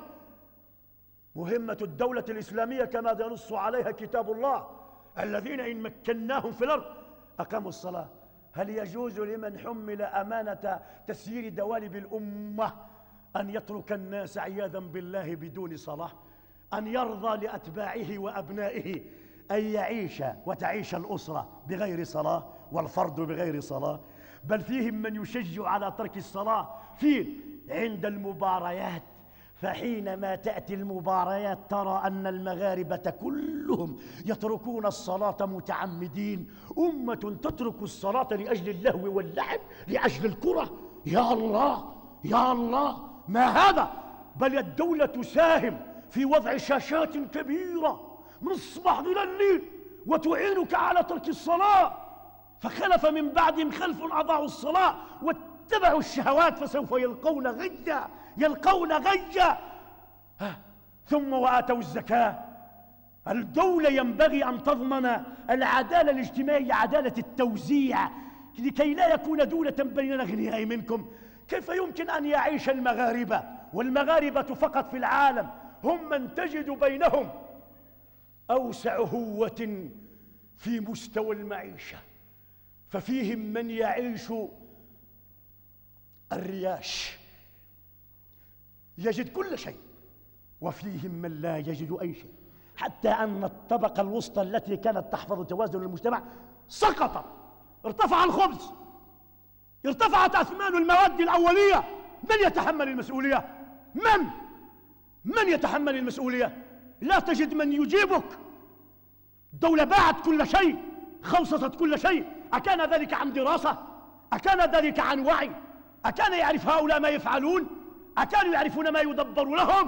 مهمة الدولة الإسلامية كما ينص عليها كتاب الله الذين إن مكناهم في الأرض أقاموا الصلاة. هل يجوز لمن حمل أمانة تسيير دوالب الأمة أن يترك الناس عياذا بالله بدون صلاة؟ أن يرضى لأتباعه وأبنائه أن يعيش وتعيش الأسرة بغير صلاة والفرد بغير صلاة؟ بل فيهم من يشجع على ترك الصلاة عند المباريات. فحينما تأتي المباريات ترى أن المغاربة كلهم يتركون الصلاة متعمدين. أمة تترك الصلاة لأجل اللهو واللعب لأجل الكرة، يا الله يا الله ما هذا؟ بل الدولة تساهم في وضع شاشات كبيرة من الصباح إلى الليل وتعينك على ترك الصلاة. فخلف من بعدهم خلف أضاعوا الصلاة واتبعوا الشهوات فسوف يلقون غيا يلقون غيا. ثم وآتوا الزكاة. الدولة ينبغي أن تضمن العدالة الاجتماعية، عدالة التوزيع، لكي لا يكون دولة بين الأغنياء منكم. كيف يمكن أن يعيش المغاربة والمغاربة فقط في العالم هم من تجد بينهم أوسع هوة في مستوى المعيشة، ففيهم من يعيش الرياش يجد كل شيء، وفيهم من لا يجد أي شيء، حتى أن الطبقة الوسطى التي كانت تحفظ توازن المجتمع سقطت. ارتفع الخبز، ارتفعت أثمان المواد الأولية. من يتحمل المسؤولية؟ من يتحمل المسؤولية؟ لا تجد من يجيبك. الدولة باعت كل شيء، خلصت كل شيء. أكان ذلك عن دراسة؟ أكان ذلك عن وعي؟ أكان يعرف هؤلاء ما يفعلون؟ أكانوا يعرفون ما يدبر لهم؟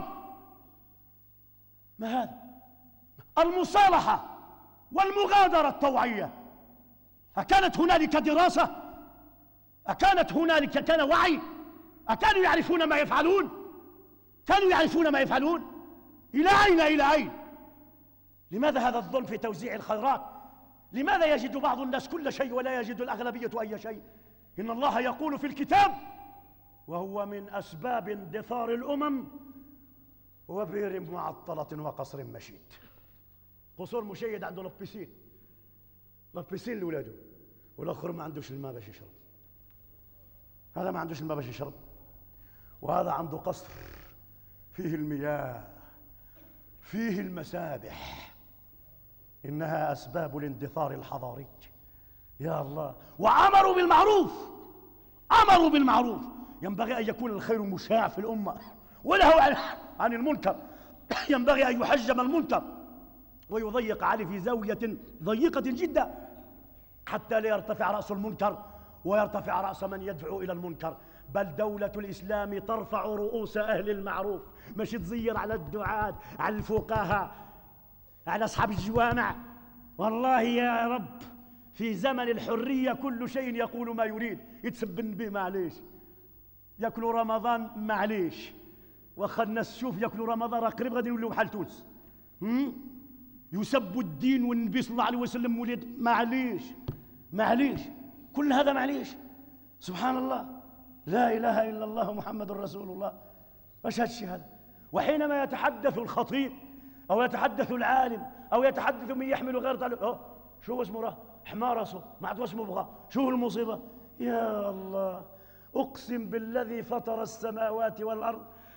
ما هذا؟ المصالحة والمغادرة الطوعية، أكانت هنالك دراسة؟ أكانت هنالك كان وعي؟ أكانوا يعرفون ما يفعلون؟ كانوا يعرفون ما يفعلون؟ إلى أين إلى أين؟ لماذا هذا الظلم في توزيع الخيرات؟ لماذا يجد بعض الناس كل شيء ولا يجد الأغلبية أي شيء؟ إن الله يقول في الكتاب وهو من أسباب اندثار الأمم وبئر معطلة وقصر مشيد. قصور مشيد عنده لبسين لولاده، والآخر ما عندوش الماء باش يشرب. هذا ما عندوش الماء باش يشرب، وهذا عنده قصر فيه المياه فيه المسابح. إنها أسباب الاندثار الحضاري. يا الله. وأمروا بالمعروف. ينبغي أن يكون الخير مشاع في الأمة وله عن المنكر. ينبغي أن يحجم المنكر ويضيق عليه في زاوية ضيقة جدا حتى لا يرتفع رأس المنكر ويرتفع رأس من يدعو إلى المنكر. بل دولة الإسلام ترفع رؤوس أهل المعروف، مش تزير على الدعاة، على الفقهاء، على أصحاب الجوامع. والله يا رب في زمن الحرية كل شيء يقول ما يريد. يتسب النبي معليش، ياكلوا رمضان معليش، واخا الناس شوف ياكلوا رمضان راه قريب غادي يوليو بحال تونس. يسبوا الدين والنبي صلى الله عليه وسلم وليد معليش كل هذا معليش. سبحان الله، لا إله إلا الله محمد رسول الله. ايش هالشيء هذا؟ وحينما يتحدث الخطيب أو يتحدث العالم أو يتحدث من يحمل غير تعلم، شو اسمه راه حمار راسه ما عاد اسمه بغى. شو المصيبة؟ يا الله، أقسم بالذي فطر السماوات والأرض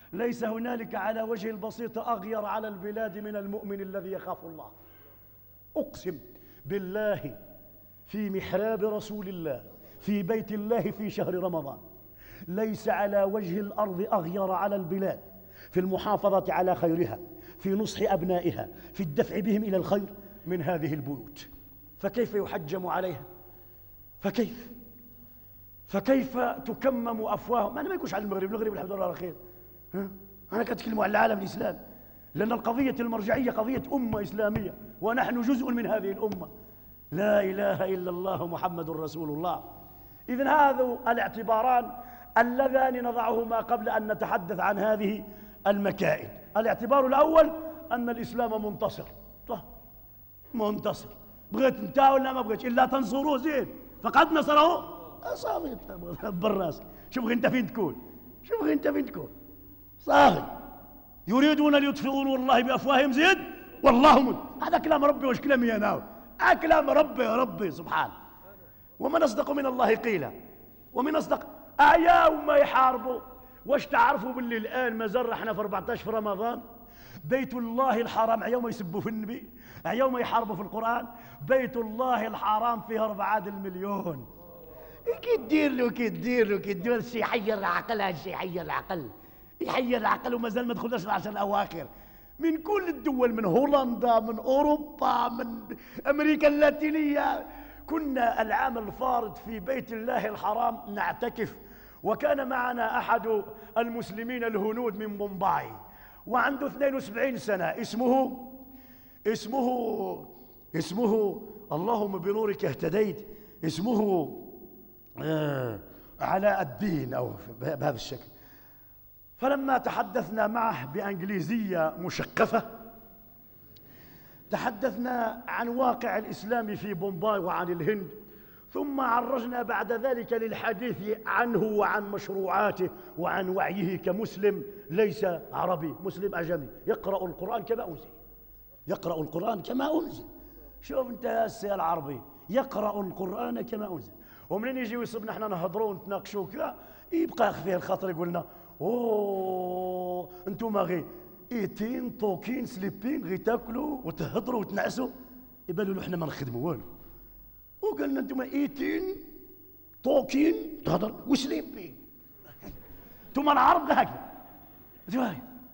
ليس هنالك على وجه البسيطة أغير على البلاد من المؤمن الذي يخاف الله. أقسم بالله في محراب رسول الله في بيت الله في شهر رمضان ليس على وجه الأرض أغير على البلاد في المحافظة على خيرها، في نصح أبنائها، في الدفع بهم إلى الخير من هذه البيوت. فكيف يحجم عليها؟ فكيف تكمم أفواههم؟ أنا ما يكونش على المغرب الحمد لله على خير، أنا كتكلم على العالم الإسلامي، لأن القضية المرجعية قضية أمة إسلامية ونحن جزء من هذه الأمة. لا إله إلا الله محمد رسول الله. إذن هذا الاعتباران اللذان نضعهما قبل أن نتحدث عن هذه المكائد. الاعتبار الأول أن الإسلام منتصر. منتصر، بغيت انت ولا ما بغيتش إلا تنصروه زين فقد نصره صافي بالراس. شوف انت فين تكون، صافي. يريدون ليطفئوا نور الله بأفواههم زيد والله مد. هذا كلام ربي، واش كلامي انا؟ كلام ربي يا ربي سبحانه. ومن أصدق من الله قيلا، ومن أصدق يوم يحاربوا. واش تعرفوا باللي الآن مازال احنا في 14 في رمضان بيت الله الحرام يوم يسبوا في النبي، يوم يحاربوا في القرآن، بيت الله الحرام فيه 4 مليون. كي دير له الشيء يحير العقل، هالشيء يحير العقل ومازال ما دخلناش العشر الأواخر. من كل الدول، من هولندا، من أوروبا، من أمريكا اللاتينية. كنا العام الفارط في بيت الله الحرام نعتكف، وكان معنا أحد المسلمين الهنود من بومباي وعنده 72 سنة. اسمه اللهم بنورك اهتديت، اسمه علاء الدين أو بهذا الشكل. فلما تحدثنا معه بأنجليزية مشقفة تحدثنا عن واقع الإسلام في بومباي وعن الهند، ثم عرجنا بعد ذلك للحديث عنه وعن مشروعاته وعن وعيه كمسلم ليس عربي، مسلم أعجمي يقرأ القرآن كما أنزل. شوف انت يا السي العربي، يقرأ القرآن كما أنزل. ومنين يجي ويصبنا احنا نهضروا ونتناقشوا كذا يبقى يخفيه الخاطر يقول لنا انتم غير ايتين طوكين سليبين غير تاكلوا وتهضروا وتنعسوا، يبالوا له احنا ما نخدموا والو. وقال لنا انتم ايتين طوكين تهضر وسليبين، انتم العرب هكذا.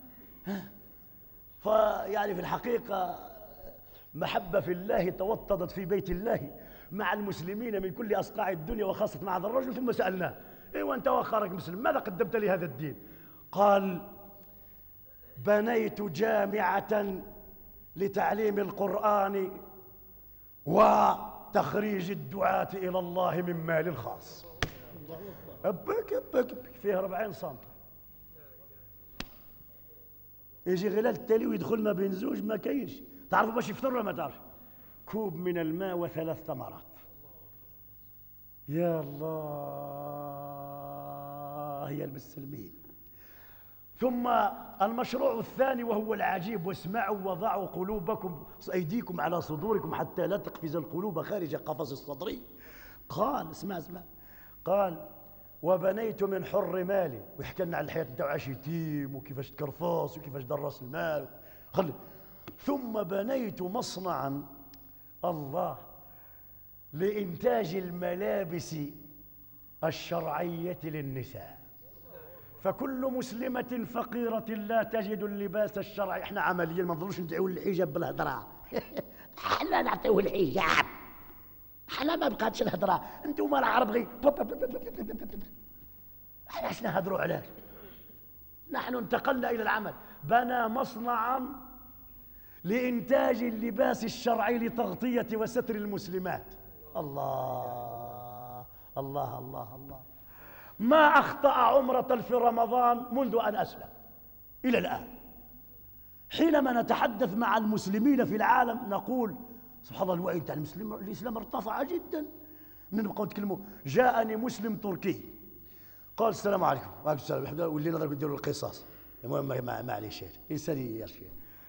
فيعني في الحقيقة محبة في الله توطدت في بيت الله مع المسلمين من كل أصقاع الدنيا وخاصة مع هذا الرجل. ثم سألناه وأنت وأخرك مسلم ماذا قدمت لهذا الدين؟ قال بنيت جامعة لتعليم القرآن وتخريج الدعاة إلى الله من مال الخاص. أبك فيها 40 سنتي، يجي غلال التالي ويدخل ما بين زوج ما كاينش. تعرفوا باش يفطر ولا ما تعرف؟ كوب من الماء و3 تمرات. يا الله يا المسلمين. ثم المشروع الثاني وهو العجيب، واسمعوا وضعوا أيديكم على صدوركم حتى لا تقفز القلوب خارج قفص الصدري. قال اسمع قال وبنيت من حر مالي، ويحكي لنا على الحياة نتاعو عاش يتيم وكيفاش تكرفص وكيفاش درس المال. ثم بنيت مصنعا الله لإنتاج الملابس الشرعية للنساء، فكل مسلمة فقيرة لا تجد اللباس الشرعي. احنا عمليا ما نظلوش ندعيو الحجاب بالهضرة احنا نعطيوه الحجاب، احنا ما بقاتش الهضرة. انتم العرب غير احنا اش نهضروا علاش؟ نحن انتقلنا إلى العمل. بنى مصنعا لإنتاج اللباس الشرعي لتغطية وستر المسلمات. الله الله الله الله. ما أخطأ عمرة في رمضان منذ أن أسلم إلى الآن. حينما نتحدث مع المسلمين في العالم نقول سبحان الله الوعي تاع الإسلام ارتفع جدا. نبقى نتكلموا. جاءني مسلم تركي قال السلام عليكم. وعليكم السلام ورحمة الله. واللي نضرب نديروا القصاص، المهم ما عليه شيء، إنسان يرشي.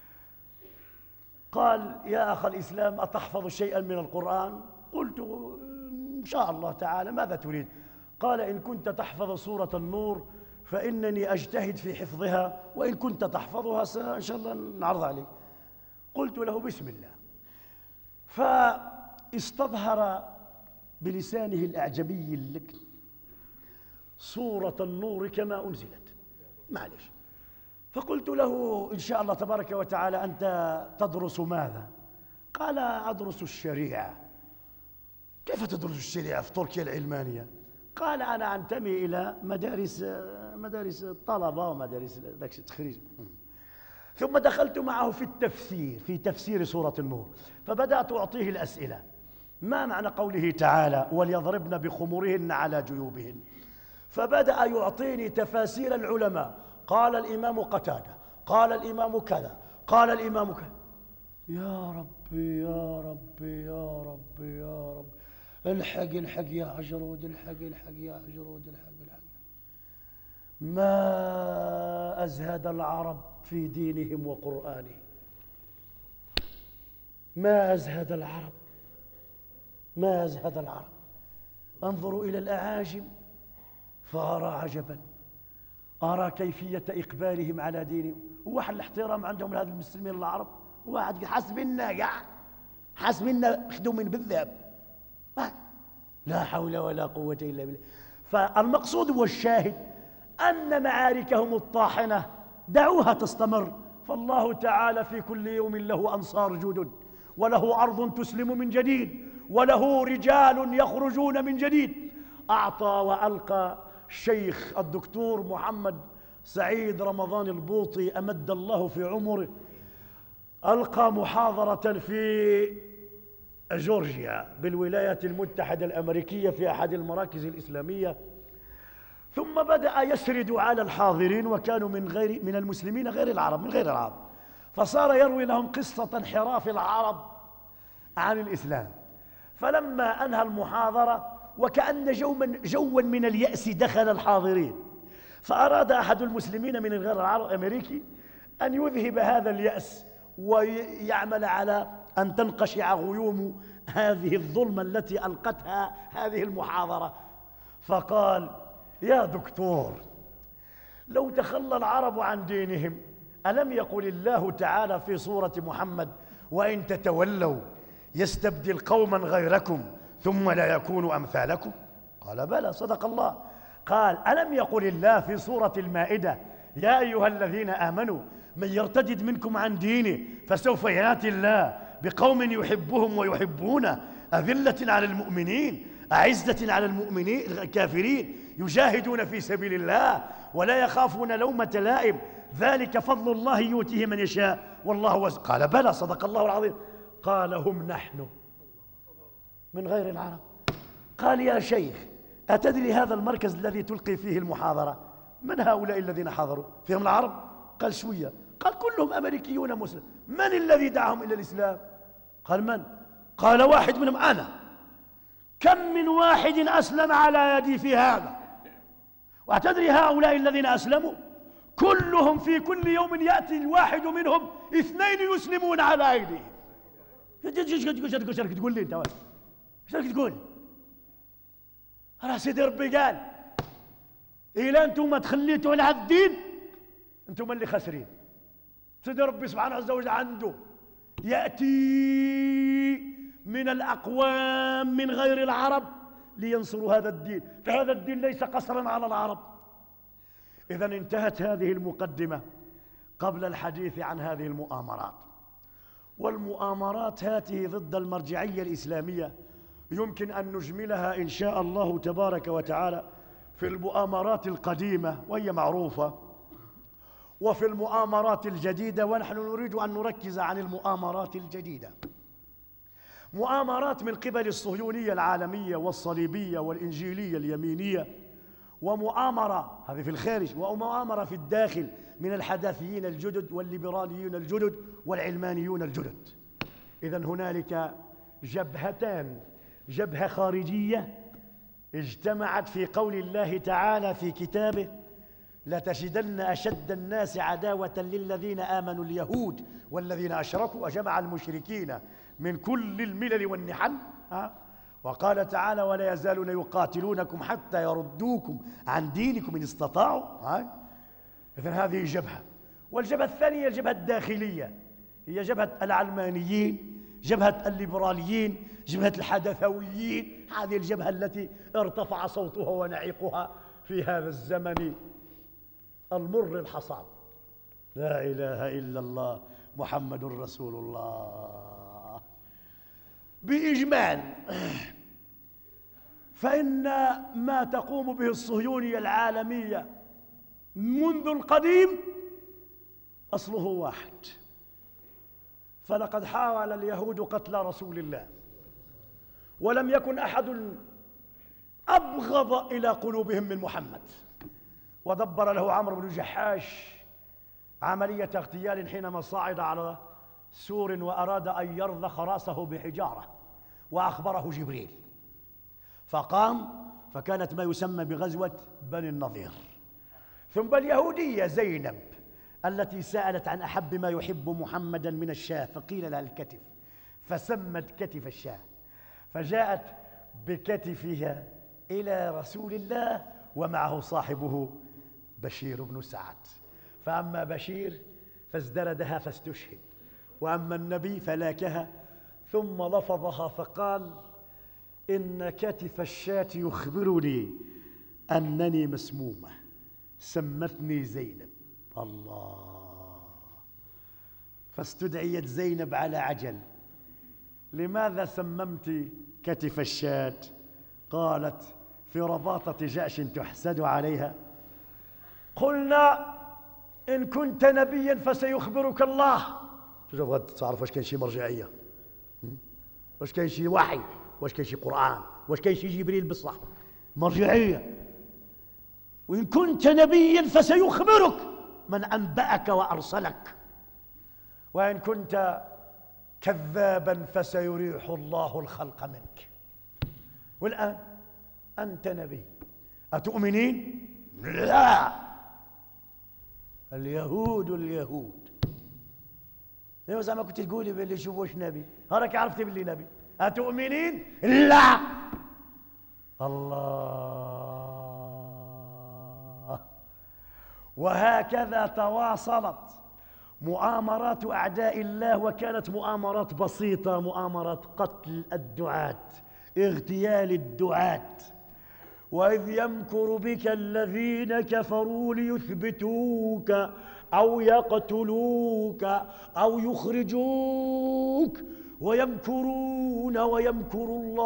قال يا أخ الإسلام أتحفظ شيئا من القرآن؟ قلت إن شاء الله تعالى. ماذا تريد؟ قال إن كنت تحفظ سورة النور فإنني أجتهد في حفظها، وإن كنت تحفظها إن شاء الله نعرض عليك. قلت له بسم الله. فاستظهر بلسانه الأعجمي اللكن صورة النور كما أنزلت، معلش. فقلت له إن شاء الله تبارك وتعالى أنت تدرس ماذا؟ قال أدرس الشريعة. كيف تدرس الشريعة في تركيا العلمانية؟ قال أنا أنتمي إلى مدارس الطلبة ومدارس ذاك التخريج. ثم دخلت معه في تفسير سورة النور، فبدأت أعطيه الأسئلة. ما معنى قوله تعالى وليضربن بخمرهن على جيوبهن؟ فبدأ يعطيني تفاسير العلماء. قال الإمام قتادة، قال الإمام كذا، قال الإمام كذا. يا ربي يا ربي يا ربي يا رب، الحق يا عجرود، الحق يا عجرود، الحق. ما أزهد العرب في دينهم وقرآنهم، ما أزهد العرب، ما أزهد العرب. انظروا إلى الأعاجم فأرى عجبا، أرى كيفية إقبالهم على دينهم. وواحد الاحترام عندهم لهذا المسلمين العرب، واحد حسبنا قاع، حسبنا خدوا من بالذهب. لا حول ولا قوة إلا بالله. فالمقصود والشاهد أن معاركهم الطاحنة دعوها تستمر، فالله تعالى في كل يوم له أنصار جدد، وله أرض تسلم من جديد، وله رجال يخرجون من جديد. أعطى وألقى الشيخ الدكتور محمد سعيد رمضان البوطي أمد الله في عمره، ألقى محاضرة في جورجيا بالولايات المتحدة الأمريكية في أحد المراكز الإسلامية، ثم بدأ يسرد على الحاضرين، وكانوا من المسلمين غير العرب، من غير العرب، فصار يروي لهم قصة انحراف العرب عن الإسلام. فلما أنهى المحاضرة وكأن جوا من اليأس دخل الحاضرين، فأراد أحد المسلمين من غير العرب أمريكي أن يذهب هذا اليأس ويعمل على أن تنقشع غيوم هذه الظلمة التي ألقتها هذه المحاضرة. فقال يا دكتور، لو تخلى العرب عن دينهم ألم يقل الله تعالى في سورة محمد وإن تتولوا يستبدل قوما غيركم ثم لا يكونوا أمثالكم؟ قال بلى صدق الله. قال ألم يقل الله في سورة المائدة يا أيها الذين آمنوا من يرتد منكم عن دينه فسوف يأتي الله بقوم يحبهم ويحبونه أذلة على المؤمنين أعزة على المؤمنين الكافرين يجاهدون في سبيل الله ولا يخافون لومة لائم ذلك فضل الله يؤتيه من يشاء والله واسع. قال بلى صدق الله العظيم. قال هم نحن من غير العرب. قال يا شيخ أتدري هذا المركز الذي تلقي فيه المحاضرة من هؤلاء الذين حضروا؟ فيهم العرب؟ قال شوية. قال كلهم أمريكيون مسلم. من الذي دعاهم إلى الإسلام؟ قال من؟ قال واحد منهم أنا. كم من واحد أسلم على يدي في هذا؟ وأتدري هؤلاء الذين أسلموا كلهم في كل يوم يأتي الواحد منهم 2 يسلمون على أيديهم. ايش تقول لي انت؟ ايش تقول؟ راه سيدي ربي قال إلا أنتم تخليتوا على هذا الدين أنتم اللي خاسرين. سيدي ربي سبحانه عز وجل عنده يأتي من الأقوام من غير العرب لينصروا هذا الدين، فهذا الدين ليس قصرا على العرب. إذن انتهت هذه المقدمة قبل الحديث عن هذه المؤامرات. والمؤامرات هذه ضد المرجعية الإسلامية يمكن أن نجملها إن شاء الله تبارك وتعالى في المؤامرات القديمة وهي معروفة، وفي المؤامرات الجديدة، ونحن نريد أن نركز عن المؤامرات الجديدة. مؤامرات من قبل الصهيونية العالمية والصليبية والإنجيلية اليمينية، ومؤامرة هذه في الخارج، ومؤامرة في الداخل من الحداثيين الجدد والليبراليين الجدد والعلمانيون الجدد. إذن هنالك جبهتان، جبهة خارجية اجتمعت في قول الله تعالى في كتابه لتجدن أشد الناس عداوة للذين آمنوا اليهود والذين أشركوا، وجمع المشركين من كل الملل والنحل، وقال تعالى ولا يزالون يقاتلونكم حتى يردوكم عن دينكم إن استطاعوا. إذن هذه جبهة. والجبهة الثانية الجبهة الداخلية، هي جبهة العلمانيين، جبهة الليبراليين، جبهة الحدثويين. هذه الجبهة التي ارتفع صوتها ونعيقها في هذا الزمن المر الحصاد. لا إله إلا الله محمد رسول الله. بإجمال، فإن ما تقوم به الصهيونية العالمية منذ القديم أصله واحد. فلقد حاول اليهود قتل رسول الله، ولم يكن أحد أبغض إلى قلوبهم من محمد، ودبر له عمرو بن جحاش عملية اغتيال حينما صعد على سور وأراد أن يرضخ رأسه بحجارة، وأخبره جبريل فقام، فكانت ما يسمى بغزوة بني النضير. ثم اليهودية زينب التي سألت عن أحب ما يحب محمدا من الشاة، فقيل لها الكتف، فسمت كتف الشاة، فجاءت بكتفها إلى رسول الله ومعه صاحبه بشير بن سعد. فأما بشير فازدردها فاستشهد، وأما النبي فلاكها ثم لفظها فقال إن كتف الشاة يخبرني أنني مسمومة، سمتني زينب. الله. فاستدعيت زينب على عجل، لماذا سممت كتف الشاة؟ قالت في رباطة جأش تحسد عليها. قلنا إن كنت نبيا فسيخبرك الله. شوف غد تعرف واش كاين شي مرجعية، واش كاين شي وحي، واش كاين شي قرآن، واش كاين شي جبريل بصح، مرجعية. وإن كنت نبيا فسيخبرك من أنبأك وأرسلك، وإن كنت كذابا فسيريح الله الخلق منك. والآن أنت نبي، أتؤمنين؟ لا. اليهود ايوا زعما كنت تقولي باللي شوف واش نبي، هاك عرفتي باللي نبي. أتؤمنين؟ لا. الله. وهكذا تواصلت مؤامرات أعداء الله، وكانت مؤامرات بسيطة، مؤامرات قتل الدعاة، اغتيال الدعاة. وإذ يمكر بك الذين كفروا ليثبتوك أو يقتلوك أو يخرجوك ويمكرون ويمكر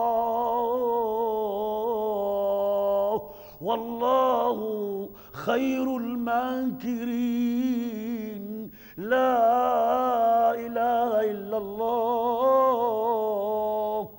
الله والله خير الماكرين. لا إله إلا الله.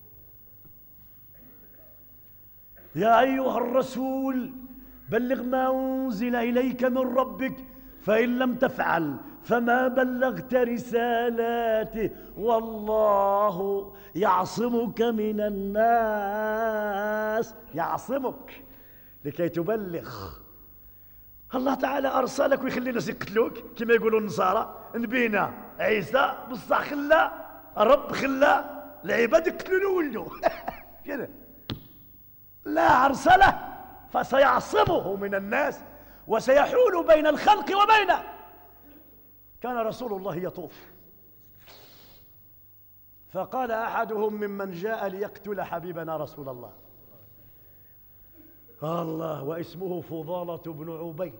يا أيها الرسول بلغ ما أنزل إليك من ربك، فإن لم تفعل فما بلغت رسالاته والله يعصمك من الناس. يعصمك لكي تبلغ. الله تعالى أرسلك ويخلي الناس يقتلوك كما يقولوا النصارى. نبينا عيسى بصح خلى رب خلى العباد يقتلوا ولده كذا. لا أرسله فسيعصمه من الناس وسيحول بين الخلق وبينه. كان رسول الله يطوف، فقال أحدهم ممن جاء ليقتل حبيبنا رسول الله الله واسمه فضالة بن عبيد،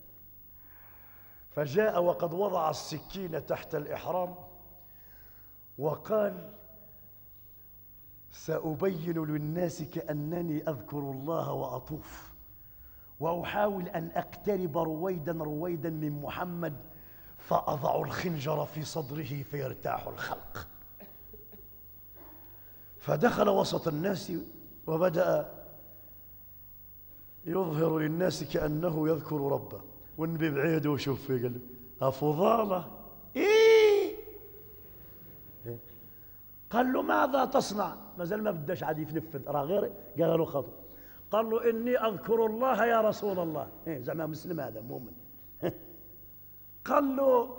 فجاء وقد وضع السكين تحت الإحرام وقال سأبين للناس كأنني أذكر الله وأطوف وأحاول أن أقترب رويدا من محمد فأضع الخنجر في صدره فيرتاح الخلق. فدخل وسط الناس وبدأ يظهر للناس كأنه يذكر ربه، والنبي بعيد وشوف فيه قال له أفضالة إيه؟ قال له ماذا تصنع؟ ما زال ما بداش عاد يتنفذ، راه غير قال له خطو. قال له إني أذكر الله يا رسول الله. زعما مسلم هذا مؤمن. قال له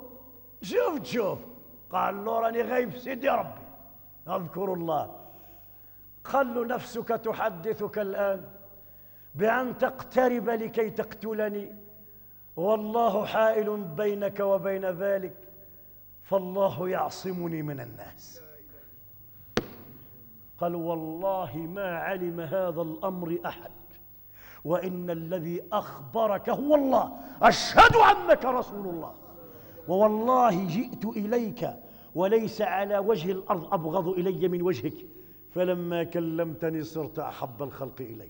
شوف قال له راني غايب سيدي ربي أذكر الله. خل نفسك تحدثك الآن بأن تقترب لكي تقتلني، والله حائل بينك وبين ذلك، فالله يعصمني من الناس. قال والله ما علم هذا الأمر أحد، وإن الذي أخبرك هو الله، أشهد أنك رسول الله، ووالله جئت إليك وليس على وجه الأرض أبغض إلي من وجهك، فلما كلمتني صرت أحب الخلق إلي.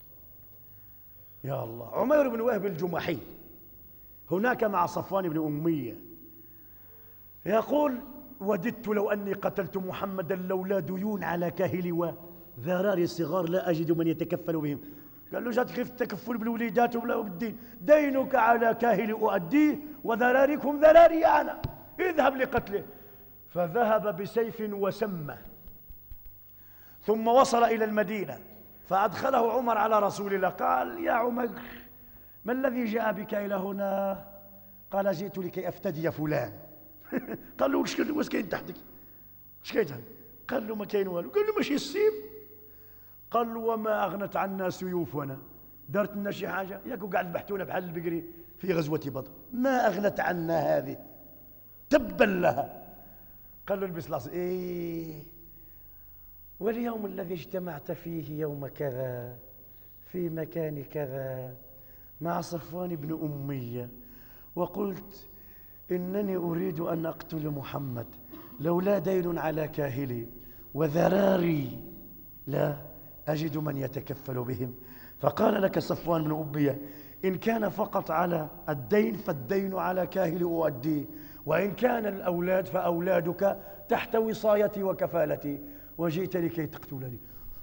يا الله. عمير بن وهب الجمحي هناك مع صفوان بن أمية يقول وددت لو أني قتلت محمدا لولا ديون على كاهل وذراري الصغار لا أجد من يتكفل بهم. قال له جات كيف التكفل بالوليدات ولا بالدين؟ دينك على كاهل أؤديه وذراريكم ذراري أنا، اذهب لقتله. فذهب بسيف وسمه، ثم وصل إلى المدينة فأدخله عمر على رسول الله. قال يا عمر ما الذي جاء بك إلى هنا؟ قال جئت لكي أفتدي فلان. قال له واش كاين تحتك؟ واش كاين تحتك؟ قال له ما كاين والو. قال له ماشي السيف؟ قال له وما أغنت عنا سيوفنا، دارت لنا شي حاجة؟ ياكو قاعد ذبحتونا بحال البقري في غزوة بدر، ما أغنت عنا هذه، تبا لها. قال له البس العصا. إيه واليوم الذي اجتمعت فيه يوم كذا في مكان كذا مع صفوان بن أمية وقلت إنني أريد أن أقتل محمد لولا دين على كاهلي وذراري لا أجد من يتكفل بهم، فقال لك صفوان بن أمية إن كان فقط على الدين فالدين على كاهلي أؤديه، وإن كان الأولاد فأولادك تحت وصايتي وكفالتي، وجئت لكي تقتلني.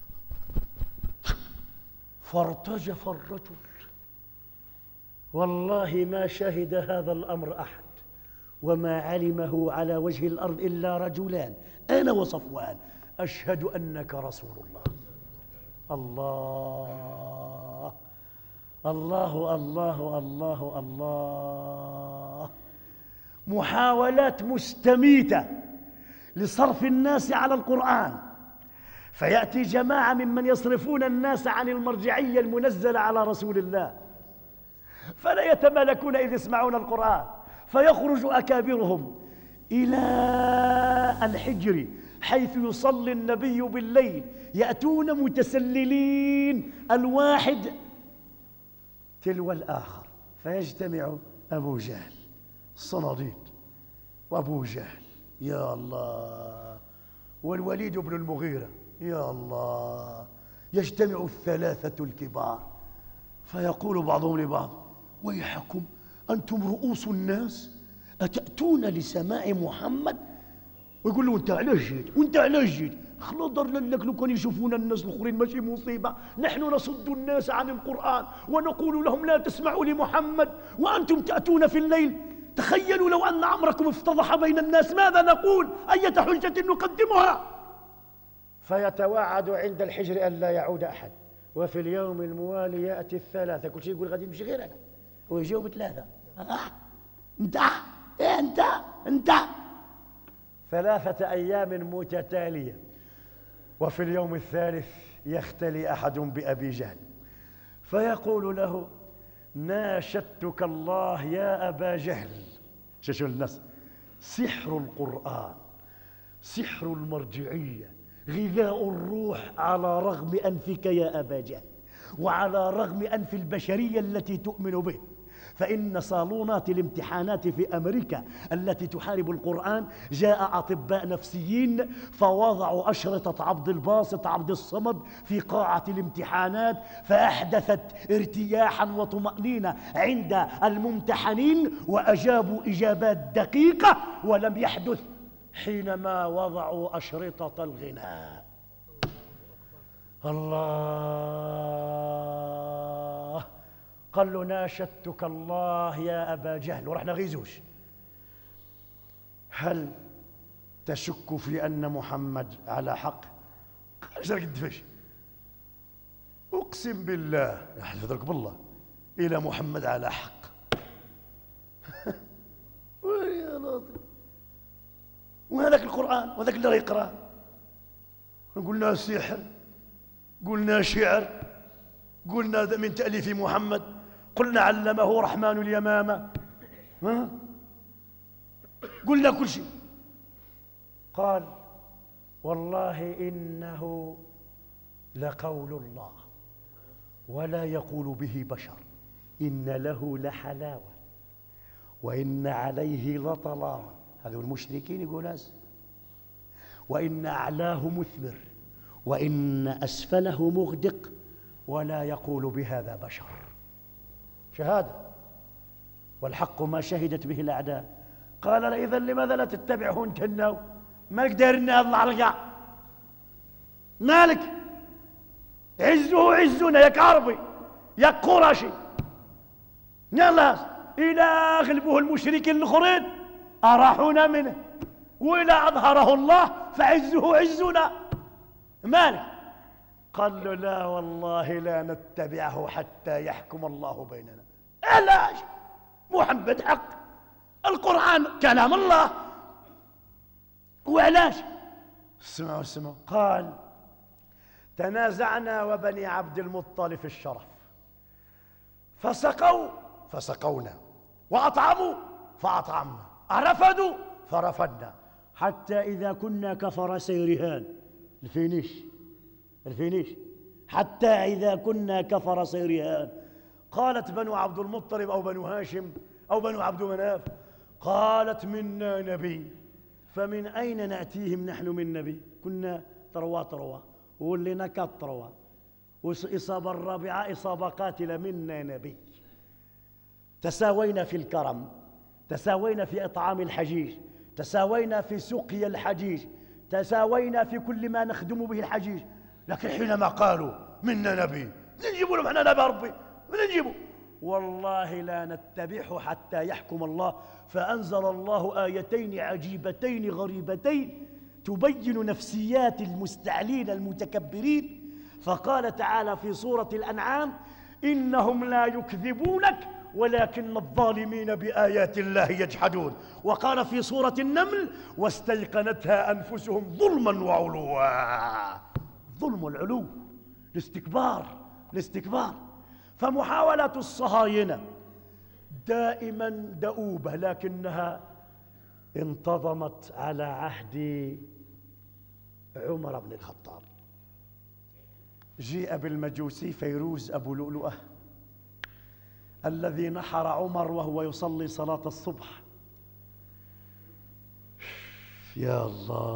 فارتجف الرجل. والله ما شهد هذا الأمر أحد، وما علمه على وجه الأرض إلا رجلان، أنا وصفوان، أشهد أنك رسول الله. الله الله الله الله الله. محاولات مستميتة لصرف الناس على القرآن، فيأتي جماعة ممن يصرفون الناس عن المرجعية المنزلة على رسول الله، فلا يتمالكون إذ يسمعون القرآن، فيخرج أكابرهم إلى الحجر حيث يصلي النبي بالليل، يأتون متسللين الواحد تلو الآخر، فيجتمع أبو جهل الصناديد وأبو جهل يا الله والوليد بن المغيرة يا الله، يجتمع الثلاثة الكبار، فيقول بعضهم لبعض ويحكم أنتم رؤوس الناس أتأتون لسماع محمد؟ ويقول له أنت علاش جيت؟ وأنت علاش جيت؟ خلص لك لو كانوا يشوفونا الناس الآخرين ماشي مصيبة، نحن نصد الناس عن القرآن ونقول لهم لا تسمعوا لمحمد وأنتم تأتون في الليل. تخيلوا لو أن أمركم افتضح بين الناس ماذا نقول؟ أية حجة نقدمها؟ فيتواعد عند الحجر أن لا يعود أحد، وفي اليوم الموالي يأتي الثلاثة، كل شيء يقول غادي نمشي غير أنا، ويجاوب ثلاثة أنت 3 أيام متتالية، وفي اليوم الثالث يختلي أحد بأبي جهل فيقول له ناشدتك الله يا أبا جهل. شو الناس؟ سحر القرآن، سحر المرجعية، غذاء الروح على رغم أنفك يا أبا جهل، وعلى رغم أنف البشرية التي تؤمن به، فإن صالونات الامتحانات في أمريكا التي تحارب القرآن جاء أطباء نفسيين فوضعوا أشرطة عبد الباسط عبد الصمد في قاعة الامتحانات، فأحدثت ارتياحا وطمأنينة عند الممتحنين، وأجابوا إجابات دقيقة، ولم يحدث حينما وضعوا أشرطة الغناء. الله. قال له ناشدتك الله يا أبا جهل، ورحنا غيزوش، هل تشك في أن محمد على حق؟ قال شرك الدفش، أقسم بالله يحفظك بالله إلى محمد على حق. يا لطيف، وهذاك القرآن وهذاك اللي يقرأ نقول له سحر قلنا شعر، قلنا من تأليف محمد، قلنا علمه رحمن اليمامة، قلنا كل شيء. قال والله إنه لقول الله ولا يقول به بشر، إن له لحلاوة وإن عليه لطلاوة. هذول المشركين يقول ناس. وإن أعلاه مثمر وإن أسفله مغدق ولا يقول بهذا بشر. شهادة، والحق ما شهدت به الأعداء. قال إذا لماذا لا تتبعه انت النو؟ مالك دايرني أطلع القاع؟ مالك؟ عزه عزنا يا كعربي يا قرشي. يلا إلى غلبه المشركين الآخرين أراحونا منه، وإذا أظهره الله فعزه عزنا. مالك؟ قال له لا والله لا نتبعه حتى يحكم الله بيننا. علاش؟ محمد حق، القرآن كلام الله، وعلاش؟ اسمعوا. قال تنازعنا وبني عبد المطلب في الشرف، فسقونا، وأطعموا فأطعمنا، رفدوا فرفدنا، حتى إذا كنا كفرسي رهان. الفينيش حتى إذا كنا كفرسي رهان. قالت بنو عبد المطلب أو بنو هاشم أو بنو عبد مناف، قالت منا نبي، فمن أين نأتيهم نحن من نبي؟ كنا تروى واللي نكت تروى، وإصابة الرابعة إصابة قاتلة، منا نبي. تساوينا في الكرم، تساوينا في إطعام الحجيج، تساوينا في سقي الحجيج، تساوينا في كل ما نخدم به الحجيج. لكن حينما قالوا منا نبي، من نجيبوا لهم احنا نبي ربي؟ من نجيبوا؟ والله لا نتبعه حتى يحكم الله. فأنزل الله آيتين عجيبتين غريبتين تبين نفسيات المستعلين المتكبرين. فقال تعالى في سورة الأنعام إنهم لا يكذبونك ولكن الظالمين بآيات الله يجحدون. وقال في سورة النمل واستيقنتها أنفسهم ظلما وعلوا. ظلم العلو، الاستكبار. فمحاولة الصهاينة دائما دؤوبة، لكنها انتظمت على عهد عمر بن الخطاب. جيء بالمجوسي فيروز أبو لؤلؤة الذي نحر عمر وهو يصلي صلاة الصبح. يا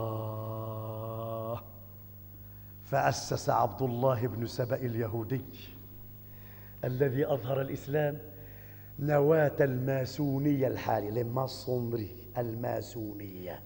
الله. فأسس عبد الله بن سبأ اليهودي الذي أظهر الإسلام نواة الماسونية الحالية، الماسونري الماسونية.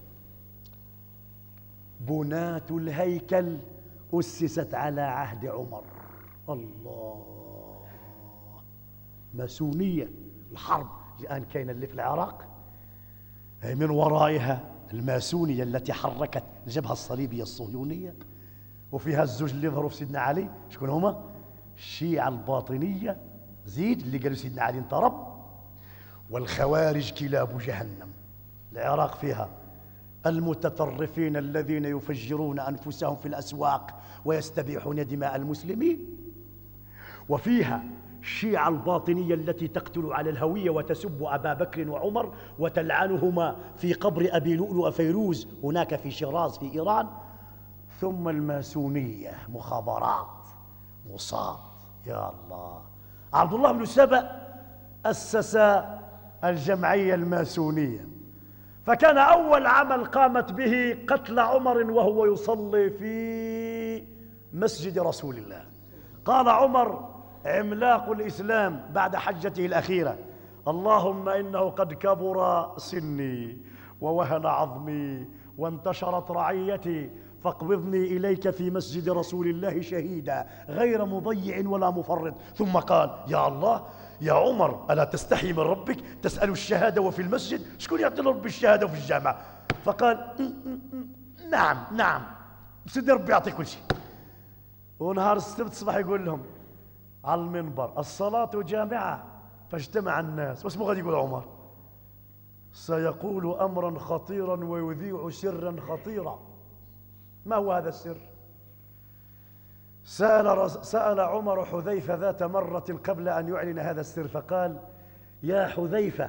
بناة الهيكل أسست على عهد عمر. الله، ماسونية. الحرب الآن كاينة اللي في العراق من ورائها الماسونية التي حركت الجبهة الصليبية الصهيونية، وفيها الزوج اللي ظهروا في سيدنا علي. شكون هما؟ الشيعة الباطنية زيد اللي قالوا سيدنا علي انضرب، والخوارج كلاب جهنم. العراق فيها المتطرفين الذين يفجرون أنفسهم في الأسواق ويستبيحون دماء المسلمين، وفيها الشيعة الباطنية التي تقتل على الهوية وتسب أبا بكر وعمر وتلعنهما في قبر أبي لؤلؤ فيروز هناك في شيراز في إيران. ثم الماسونية، مخابرات، موساد. يا الله. عبد الله بن سبأ أسس الجمعية الماسونية، فكان أول عمل قامت به قتل عمر وهو يصلي في مسجد رسول الله. قال عمر عملاق الإسلام بعد حجته الأخيرة اللهم إنه قد كبر سني ووهن عظمي وانتشرت رعيتي، فاقبضني إليك في مسجد رسول الله شهيدا غير مضيع ولا مفرط. ثم قال يا الله يا عمر ألا تستحي من ربك تسأل الشهادة وفي المسجد؟ شكون يعطي ربي الشهادة وفي الجامعة؟ فقال نعم سيدي ربي يعطي كل شيء. ونهار السبت صباح يقول لهم على المنبر الصلاة جامعة، فاجتمع الناس. واسمه غادي يقول عمر سيقول أمرا خطيرا ويذيع سرا خطيرا. ما هو هذا السر؟ سأل عمر حذيفة ذات مرة قبل أن يعلن هذا السر فقال: يا حذيفة،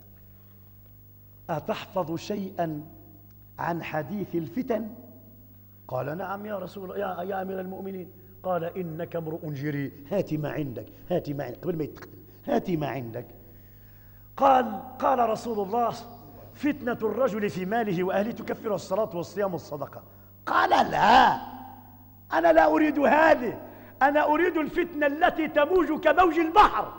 أتحفظ شيئا عن حديث الفتن؟ قال: نعم يا رسول الله يا أمير المؤمنين. قال: إنك امرؤ جريء، هات ما عندك، هات ما عندك قبل ما يتقدم، هات ما عندك. قال رسول الله: فتنة الرجل في ماله وأهله تكفر الصلاة والصيام والصدقة. قال: لا، أنا لا أريد هذه، أنا أريد الفتنة التي تموج كموج البحر.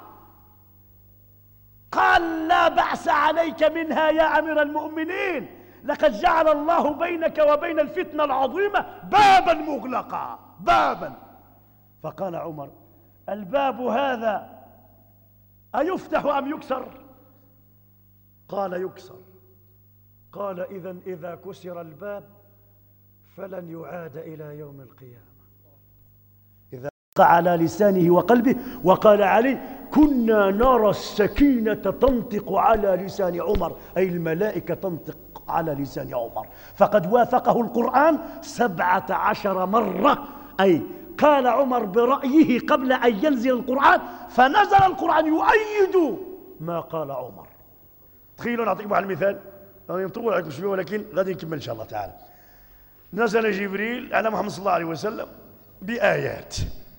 قال: لا بأس عليك منها يا أمير المؤمنين، لقد جعل الله بينك وبين الفتنة العظيمة بابا مغلقا، بابا. فقال عمر: الباب هذا أيفتح أم يكسر؟ قال: يكسر. قال: إذا كسر الباب فلن يعاد إلى يوم القيامة. إذا وقع على لسانه وقلبه. وقال علي: كنا نرى السكينة تنطق على لسان عمر، أي الملائكة تنطق على لسان عمر. فقد وافقه القرآن 17 مرة، أي قال عمر برأيه قبل أن ينزل القرآن، فنزل القرآن يؤيد ما قال عمر. تخيلوا، نعطيكم على المثال، أنا نطول عليكم شوية ولكن غادي نكمل إن شاء الله تعالى. نزل جبريل على محمد صلى الله عليه وسلم بآيات،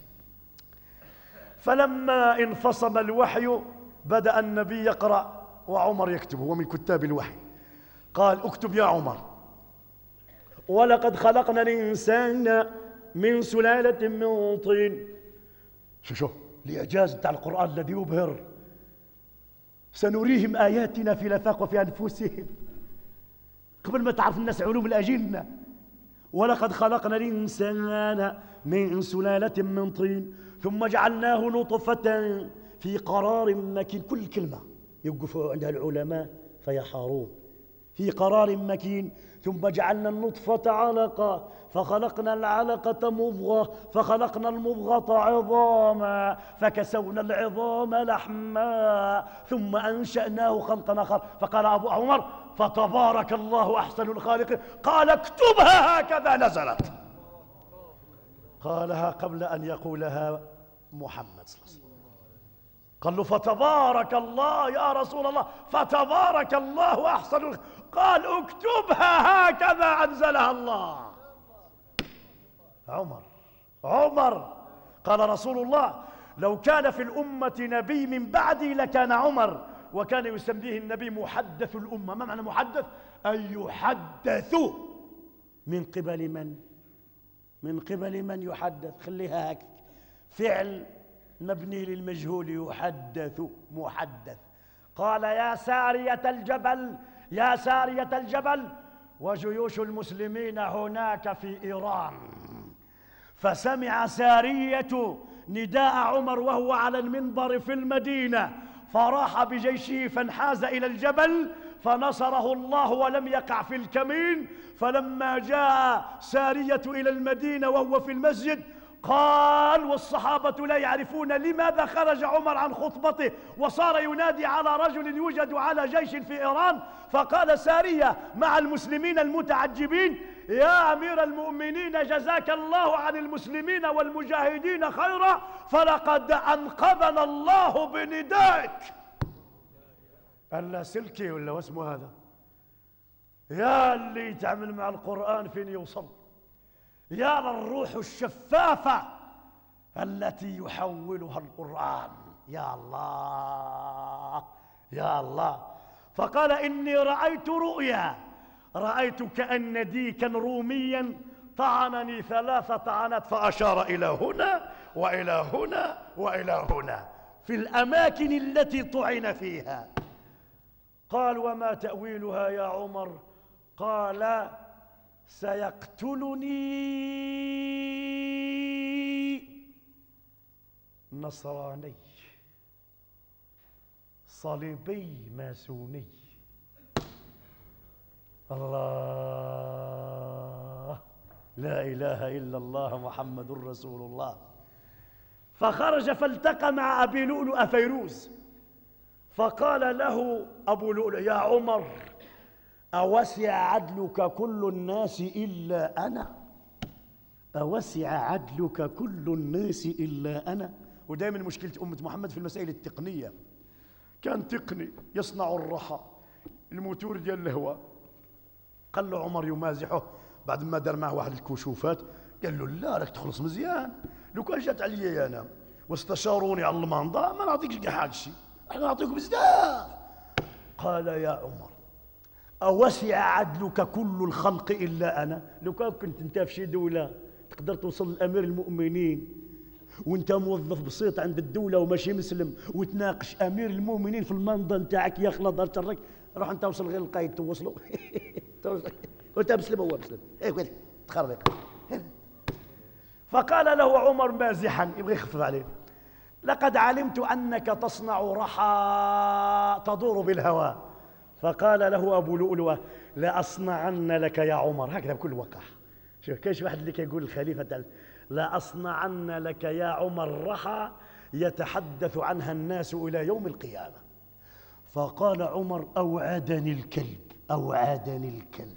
فلما انفصم الوحي بدأ النبي يقرأ وعمر يكتب، هو من كتاب الوحي. قال: اكتب يا عمر: ولقد خلقنا الإنسان من سلالة من طين. شوف الإعجاز بتاع القرآن الذي يبهر. سنريهم آياتنا في الآفاق وفي أنفسهم، قبل ما تعرف الناس علوم الأجنة. ولقد خلقنا الإنسان من سلالة من طين ثم جعلناه نطفة في قرار مكين. كل كلمة يوقفوا عندها العلماء فيحارون. في قرار مكين. ثم جعلنا النطفة علقة فخلقنا العلقة مضغة فخلقنا المضغة عظاما فكسونا العظام لحما ثم أنشأناه خلقا آخر. فقال أبو عمر: فتبارك الله أحسن الخالقين. قال: اكتبها هكذا نزلت. قالها قبل أن يقولها محمد صلى الله عليه وسلم. قال له: فتبارك الله يا رسول الله، فتبارك الله أحسن. قال: اكتبها هكذا أنزلها الله. عمر قال رسول الله: لو كان في الأمة نبي من بعدي لكان عمر. وكان يسميه النبي محدث الأمة. ما معنى محدث؟ أن يحدث من قبل من؟ من قبل من يحدث؟ خليها هكذا، فعل مبني للمجهول، يحدث، محدث. قال: يا سارية الجبل، يا سارية الجبل، وجيوش المسلمين هناك في إيران. فسمع سارية نداء عمر وهو على المنبر في المدينة، فراح بجيشه فانحاز إلى الجبل فنصره الله ولم يقع في الكمين. فلما جاء سارية إلى المدينة وهو في المسجد قال، والصحابة لا يعرفون لماذا خرج عمر عن خطبته وصار ينادي على رجل يوجد على جيش في إيران. فقال سارية مع المسلمين المتعجبين: يا أمير المؤمنين، جزاك الله عن المسلمين والمجاهدين خيرا، فلقد أنقذنا الله بندائك. اللاسلكي ولا واسمه هذا؟ يا اللي يتعامل مع القرآن فين يوصل، يا للروح الشفافة التي يحولها القرآن. يا الله يا الله. فقال: إني رأيت رؤيا، رأيت كأن ديكا روميا طعنني 3 طعنات، فأشار إلى هنا وإلى هنا وإلى هنا في الأماكن التي طعن فيها. قال: وما تأويلها يا عمر؟ قال: سيقتلني نصراني صليبي ماسوني. الله، لا إله إلا الله محمد رسول الله. فخرج فالتقى مع أبي لؤلؤ فيروز، فقال له أبو لؤلؤ: يا عمر، أوسع عدلك كل الناس إلا أنا؟ أوسع عدلك كل الناس إلا أنا؟ ودائما مشكلة أمة محمد في المسائل التقنية. كان تقني يصنع الرحى، الموتور ديال الهواء. قال له عمر يمازحه بعد ما دار معه واحد الكشوفات، قال له لا راك تخلص مزيان، لو كان جات عليا انا واستشاروني على المنظى ما نعطيكش كاع هذا الشيء، احنا نعطيك بزاف. قال يا عمر أوسع عدلك كل الخلق إلا أنا؟ لو كان كنت انت في شي دولة تقدر توصل لأمير المؤمنين وانت موظف بسيط عند الدولة وماشي مسلم، وتناقش أمير المؤمنين في المنظى نتاعك يا خلا دار شرك، روح انت وصل غير القايد توصلوا وانت مسلم هو مسلم، ايه تخربق. فقال له عمر مازحا يبغى يخفف عليه: لقد علمت أنك تصنع رحى تدور بالهواء. فقال له أبو لؤلؤة: لأصنعن لك يا عمر، هكذا بكل وقح. شوف كاينش واحد اللي كيقول الخليفة: لأصنعن لك يا عمر رحى يتحدث عنها الناس إلى يوم القيامة. فقال عمر: أوعدني الكلب، أوعدني الكلب،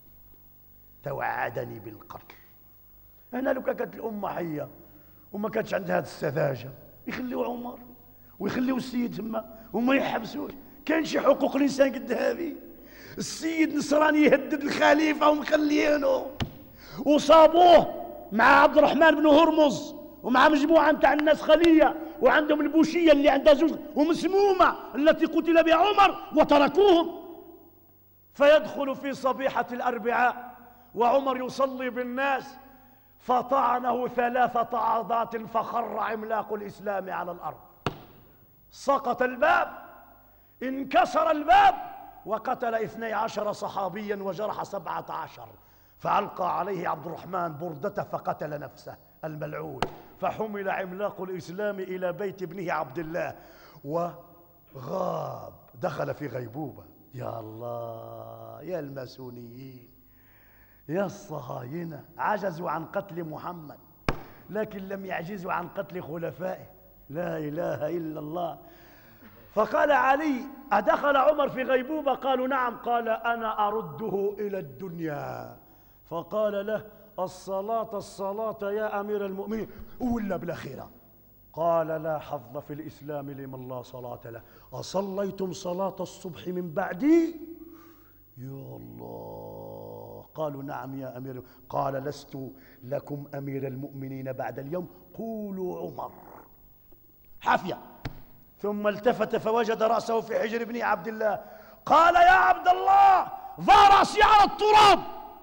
توعدني بالقتل. أنا لو كانت الأمة حية وما كانتش عندها هذه السذاجة يخليوا عمر ويخليوا السيد تما وما يحبسوش. كاين شي حقوق الإنسان قد هذه؟ السيد نصراني يهدد الخليفة ومخليينه، وصابوه مع عبد الرحمن بن هرمز ومع مجموعة نتاع الناس خلية، وعندهم البوشية اللي عندها زوج ومسمومة التي قتل بها عمر وتركوهم. فيدخل في صبيحة الأربعاء وعمر يصلي بالناس، فطعنه 3 عضات فخر عملاق الإسلام على الأرض. سقط الباب، انكسر الباب، وقتل 12 صحابيا وجرح 17. فألقى عليه عبد الرحمن بردته فقتل نفسه الملعون. فحمل عملاق الإسلام إلى بيت ابنه عبد الله وغاب، دخل في غيبوبة. يا الله يا الماسونيين يا الصهاينة، عجزوا عن قتل محمد لكن لم يعجزوا عن قتل خلفائه. لا إله إلا الله. فقال علي: أدخل عمر في غيبوبة؟ قالوا نعم. قال: أنا أرده إلى الدنيا. فقال له: الصلاة الصلاة يا أمير المؤمنين، ولا بالأخيرة. قال: لا حظ في الإسلام لمن لا صلاة له. أصليتم صلاة الصبح من بعدي؟ يا الله. قالوا نعم يا أمير. قال: لست لكم أمير المؤمنين بعد اليوم، قولوا عمر. حافية. ثم التفت فوجد رأسه في حجر ابن عبد الله. قال: يا عبد الله، ضع رأسي على التراب.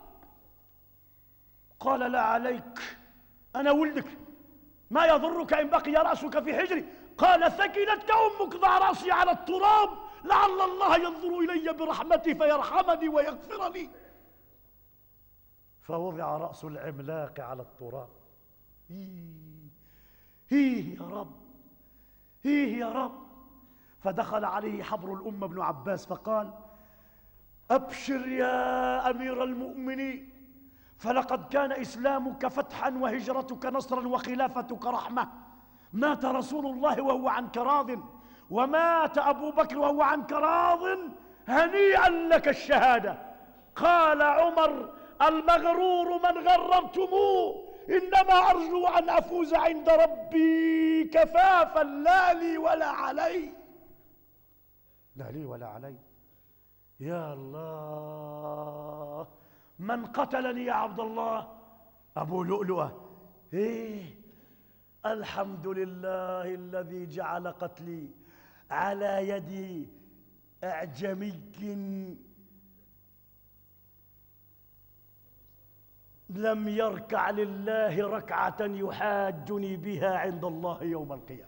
قال: لا عليك، أنا ولدك، ما يضرك إن بقي رأسك في حجري. قال: ثكلتك أمك، ضع رأسي على التراب لعل الله ينظر إلي برحمته فيرحمني ويغفر لي. فوضع رأس العملاق على التراب. هيه يا رب، هيه يا رب. فدخل عليه حبر الأمة ابن عباس فقال: أبشر يا أمير المؤمنين، فلقد كان إسلامك فتحا وهجرتك نصرا وخلافتك رحمة. مات رسول الله وهو عنك راض، ومات أبو بكر وهو عنك راض، هنيئا لك الشهادة. قال عمر: المغرور من غررتموه، إنما أرجو أن أفوز عند ربي كفافا، لا لي ولا علي. لا لي ولا علي. يا الله، من قتلني يا عبد الله؟ أبو لؤلؤة. الحمد لله الذي جعل قتلي على يد أعجمي لم يركع لله ركعة يحاجني بها عند الله يوم القيامة.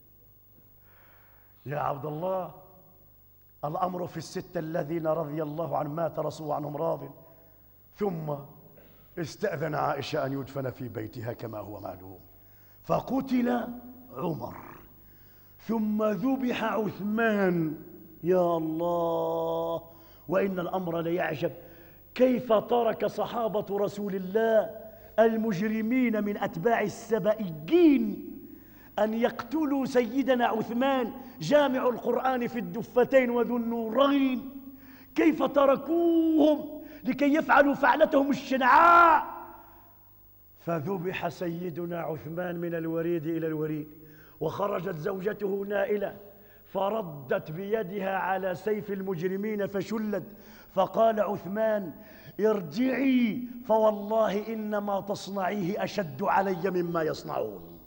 يا عبد الله، الأمر في الستة الذين رضي الله عنهم مات رسول عنهم راض، ثم استأذن عائشة أن يدفن في بيتها كما هو معلوم، فقتل عمر، ثم ذبح عثمان. يا الله، وإن الأمر ليعجب، كيف ترك صحابة رسول الله المجرمين من أتباع السبائيين أن يقتلوا سيدنا عثمان جامع القرآن في الدفتين وذو النورين؟ كيف تركوهم لكي يفعلوا فعلتهم الشنعاء؟ فذبح سيدنا عثمان من الوريد إلى الوريد، وخرجت زوجته نائلة فردت بيدها على سيف المجرمين فشلت، فقال عثمان: ارجعي فوالله إنما تصنعيه أشد علي مما يصنعون.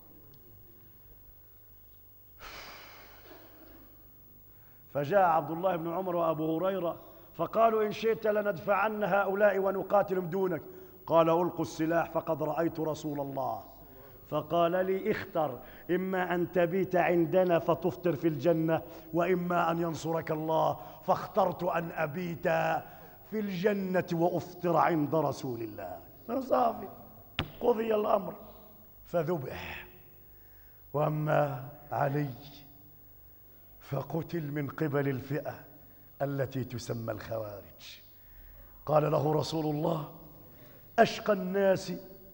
فجاء عبد الله بن عمر وأبو هريرة فقالوا: إن شئت لندفعن هؤلاء ونقاتلهم دونك. قال: ألقوا السلاح فقد رأيت رسول الله. فقال لي: اختر، إما أن تبيت عندنا فتفطر في الجنة، وإما أن ينصرك الله. فاخترت أن أبيت في الجنة وأفطر عند رسول الله. صافي، قضي الأمر فذبح. وأما علي فقتل من قبل الفئة التي تسمى الخوارج. قال له رسول الله: أشقى الناس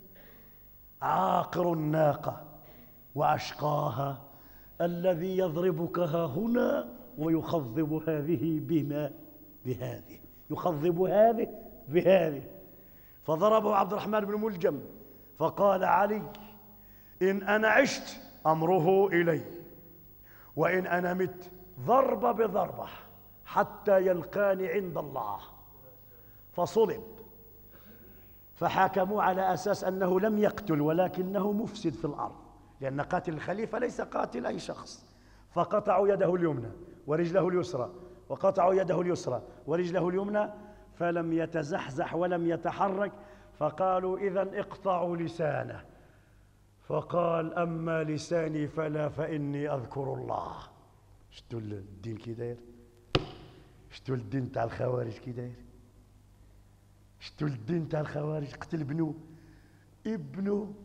عاقر الناقة، وأشقاها الذي يضربك ها هنا ويخضب هذه بهذه، يخضب هذه بهذه. فضربه عبد الرحمن بن ملجم فقال علي: إن أنا عشت أمره إلي، وإن أنا مت ضرب بضربة حتى يلقاني عند الله. فصلب، فحاكموا على أساس أنه لم يقتل ولكنه مفسد في الأرض، لأن قاتل الخليفة ليس قاتل أي شخص. فقطعوا يده اليمنى ورجله اليسرى، وقطعوا يده اليسرى ورجله اليمنى، فلم يتزحزح ولم يتحرك. فقالوا: إذن اقطعوا لسانه. فقال: أما لساني فلا، فإني أذكر الله. شتو الدين كي داير؟ شتو الدين تاع الخوارج كي داير؟ شتو الدين تاع الخوارج؟ قتل ابنه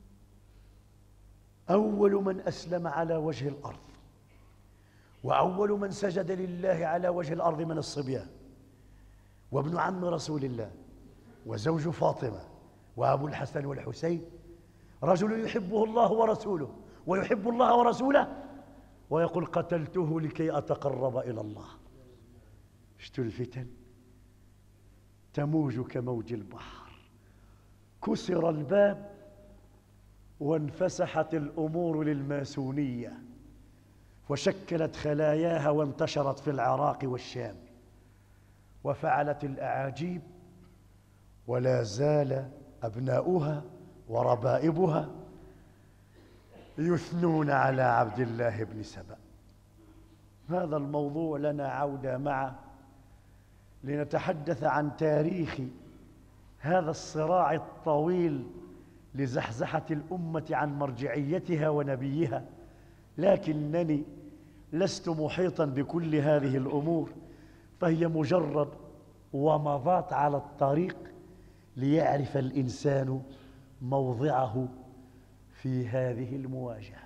أول من أسلم على وجه الأرض، وأول من سجد لله على وجه الأرض من الصبيان، وابن عم رسول الله، وزوج فاطمة، وأبو الحسن والحسين، رجل يحبه الله ورسوله ويحب الله ورسوله، ويقول: قتلته لكي أتقرب إلى الله. شتو الفتن تموج كموج البحر. كسر الباب وانفسحت الأمور للماسونية، وشكلت خلاياها وانتشرت في العراق والشام، وفعلت الأعاجيب، ولا زال أبناؤها وربائبها يثنون على عبد الله بن سبأ. هذا الموضوع لنا عودة معه لنتحدث عن تاريخ هذا الصراع الطويل لزحزحة الأمة عن مرجعيتها ونبيها، لكنني لست محيطا بكل هذه الأمور، فهي مجرد ومضات على الطريق ليعرف الإنسان موضعه في هذه المواجهة،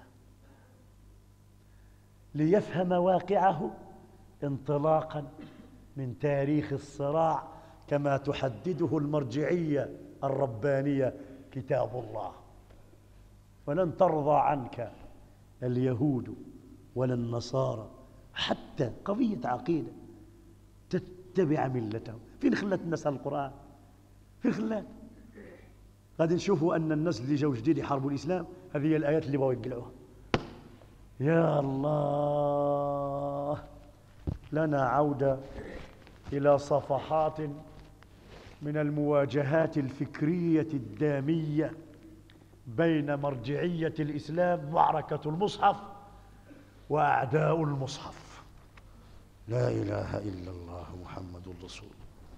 ليفهم واقعه انطلاقا من تاريخ الصراع كما تحدده المرجعية الربانية كتاب الله. ولن ترضى عنك اليهود ولا النصارى حتى قضية عقيدة تتبع ملتهم. فين خلت الناس على القرآن؟ فين خلات؟ غادي نشوفوا أن الناس اللي جاوا جديد يحاربوا الإسلام هذه هي الآيات اللي بغاو يقلعوها. يا الله، لنا عودة إلى صفحات من المواجهات الفكرية الدامية بين مرجعية الإسلام، معركة المصحف، وأعداء المصحف. لا إله إلا الله محمد رسول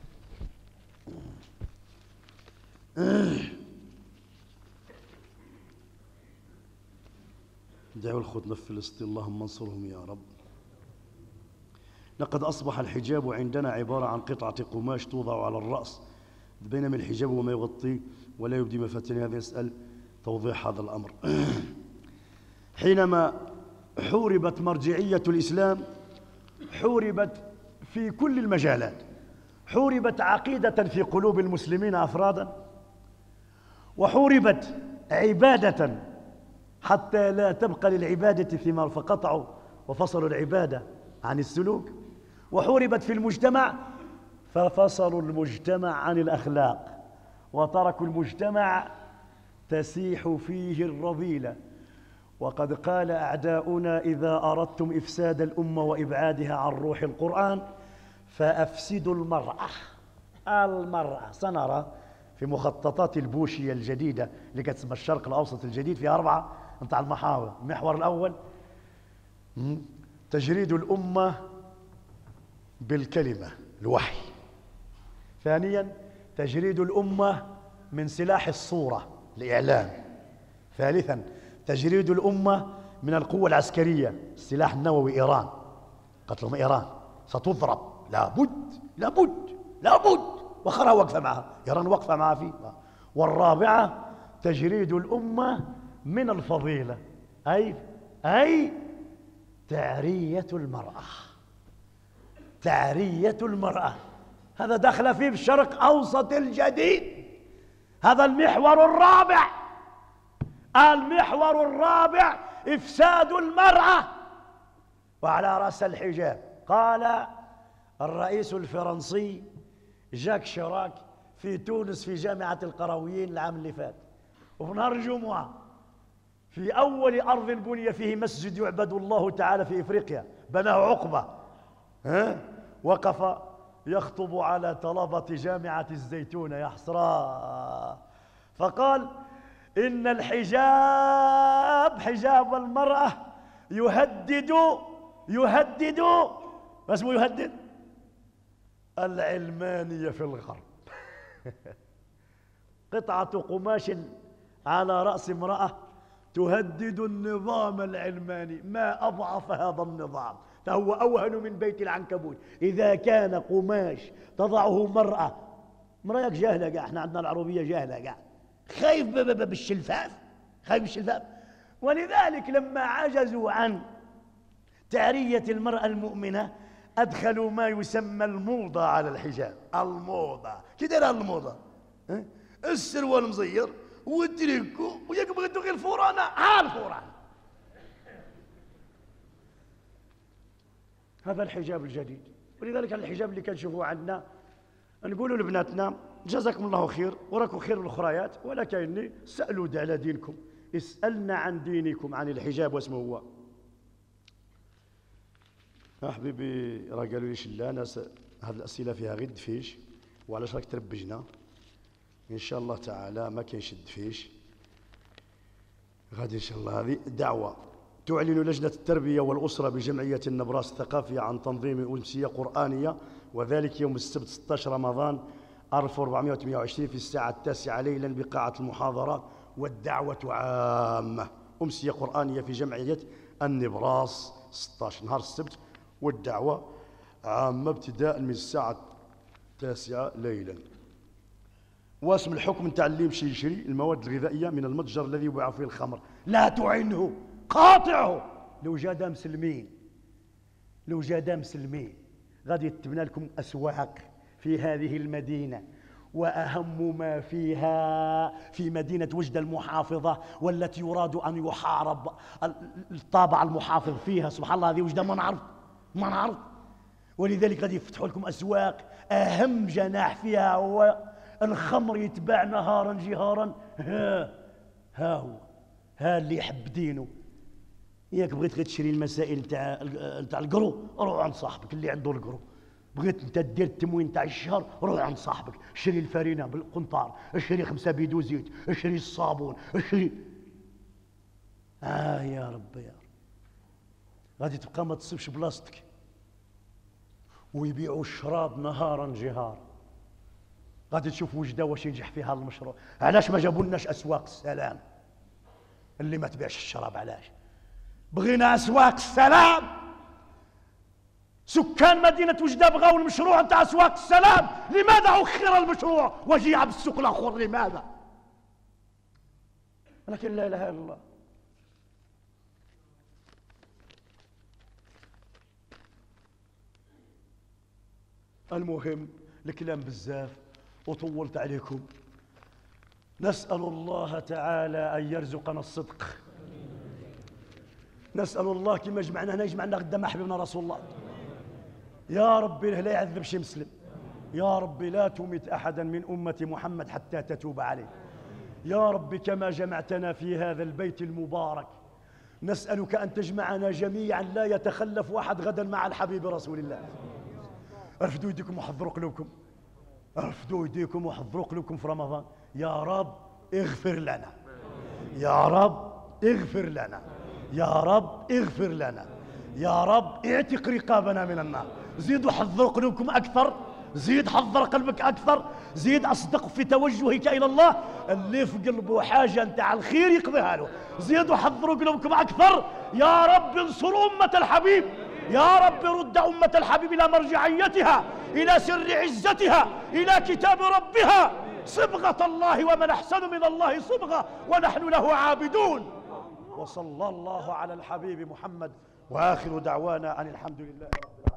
الله. دعوا الخطبة في فلسطين، اللهم انصرهم يا رب. لقد أصبح الحجاب عندنا عبارة عن قطعة قماش توضع على الرأس، بينما الحجاب وما يغطيه ولا يبدي مفاتن. هذا يسأل توضيح هذا الأمر. حينما حوربت مرجعية الإسلام حوربت في كل المجالات، حوربت عقيدة في قلوب المسلمين أفرادا، وحوربت عبادة حتى لا تبقى للعبادة ثمار فقطعوا وفصلوا العبادة عن السلوك، وحوربت في المجتمع ففصلوا المجتمع عن الأخلاق، وتركوا المجتمع تسيح فيه الرذيلة. وقد قال أعداؤنا: إذا أردتم إفساد الأمة وإبعادها عن روح القرآن فأفسدوا المرأة. سنرى في مخططات البوشية الجديدة اللي كتسمى الشرق الأوسط الجديد فيها 4 نتاع المحاور. المحور الأول تجريد الأمة بالكلمة، الوحي. ثانيا تجريد الأمة من سلاح الصورة، الإعلام. ثالثا تجريد الأمة من القوة العسكرية، السلاح النووي. إيران، قتلهم إيران ستضرب، لابد وخرها واقفة معها، إيران واقفة معها فيه. والرابعة تجريد الأمة من الفضيلة، أي تعرية المرأة. هذا دخل فيه الشرق أوسط الجديد. هذا المحور الرابع إفساد المرأة، وعلى رأس الحجاب. قال الرئيس الفرنسي جاك شيراك في تونس في جامعة القرويين العام اللي فات، وفي نهار الجمعة في أول أرض بني فيه مسجد يعبد الله تعالى في إفريقيا، بناه عقبة، وقف يخطب على طلبة جامعة الزيتونة يا حسراه، فقال: إن حجاب المرأة يهدد ما اسمه يهدد؟ العلمانية في الغرب. قطعة قماش على رأس امرأة تهدد النظام العلماني. ما أضعف هذا النظام، فهو أوهن من بيت العنكبوت. إذا كان قماش تضعه مرأة جاهلة قاع، احنا عندنا العروبية جاهلة قاع، خايف بالشلفاف. ولذلك لما عجزوا عن تعرية المرأة المؤمنة أدخلوا ما يسمى الموضة على الحجاب. الموضة كي دايره الموضة؟ السروال مزير والتريكو، وياك بغيتو غير الفورانة، الفورانة. هذا الحجاب الجديد. ولذلك الحجاب اللي كنشوفوه عندنا نقولوا لبناتنا: جزاكم الله خير وراكم خير الاخريات، ولكن سألوا على دينكم، اسألنا عن دينكم، عن الحجاب واسمه هو. حبيبي راه قالوا لي شلا ناس هاد الاسئله فيها غير دفيش، وعلاش راك تربجنا؟ ان شاء الله تعالى ما كاينش الدفيش غادي. ان شاء الله هذه دعوه تعلن لجنه التربيه والاسره بجمعيه النبراس الثقافيه عن تنظيم امسيه قرانيه، وذلك يوم السبت 16 رمضان 1428 في الساعه 9 ليلا بقاعه المحاضرات، والدعوه عامه. امسيه قرانيه في جمعيه النبراس 16 نهار السبت، والدعوة عامة ابتداء من الساعة 9 ليلا. واسم الحكم نتاع اللي يمشي يشري المواد الغذائية من المتجر الذي يباع فيه الخمر لا تعنه، قاطعه. لو جا مسلمين غادي تبنى لكم أسواق في هذه المدينة، وأهم ما فيها في مدينة وجدة المحافظة، والتي يراد أن يحارب الطابع المحافظ فيها. سبحان الله، هذه وجدة ما نعرف. ولذلك غادي يفتحوا لكم أسواق، أهم جناح فيها هو الخمر، يتباع نهارا جهارا. ها اللي يحب دينه. ياك بغيت غير تشري المسائل نتاع القرو، روح عند صاحبك اللي عنده القرو. بغيت انت دير التموين تاع الشهر، روح عند صاحبك، اشري الفرينه بالقنطار، اشري 5 بيدو زيت، اشري الصابون، اشري. يا رب غادي تبقى ما تصيبش بلاصتك. ويبيعوا الشراب نهارا جهار. غادي تشوف وجده واش ينجح فيها المشروع. علاش ما جابولناش اسواق السلام اللي ما تبيعش الشراب؟ علاش بغينا اسواق السلام؟ سكان مدينة وجدة بغاو المشروع نتاع اسواق السلام، لماذا أخر المشروع وجيع بالسوق الآخر؟ لماذا؟ ولكن لا إله إلا الله. المهم الكلام بزاف وطولت عليكم. نسأل الله تعالى أن يرزقنا الصدق. نسأل الله كما جمعنا هنا يجمعنا غدا مع حبيبنا رسول الله. يا ربي لا يعذب شي مسلم. يا ربي لا تمت أحدا من أمة محمد حتى تتوب عليه. يا رب كما جمعتنا في هذا البيت المبارك نسألك أن تجمعنا جميعا لا يتخلف أحد غدا مع الحبيب رسول الله. ارفدوا يديكم وحضروا قلوبكم، ارفدوا يديكم وحضروا قلوبكم في رمضان. يا رب اغفر لنا، يا رب اغفر لنا، يا رب اغفر لنا، يا رب اعتق رقابنا من النار. زيدوا حضروا قلوبكم أكثر، زيد حضر قلبك أكثر، زيد أصدق في توجهك إلى الله. اللي في قلبه حاجة نتاع الخير يقضيها له. زيدوا حضروا قلوبكم أكثر. يا رب انصروا أمة الحبيب، يا رب رد أمة الحبيب إلى مرجعيتها، إلى سر عزتها، إلى كتاب ربها. صبغة الله ومن أحسن من الله صبغة ونحن له عابدون. وصلى الله على الحبيب محمد، وآخر دعوانا أن الحمد لله.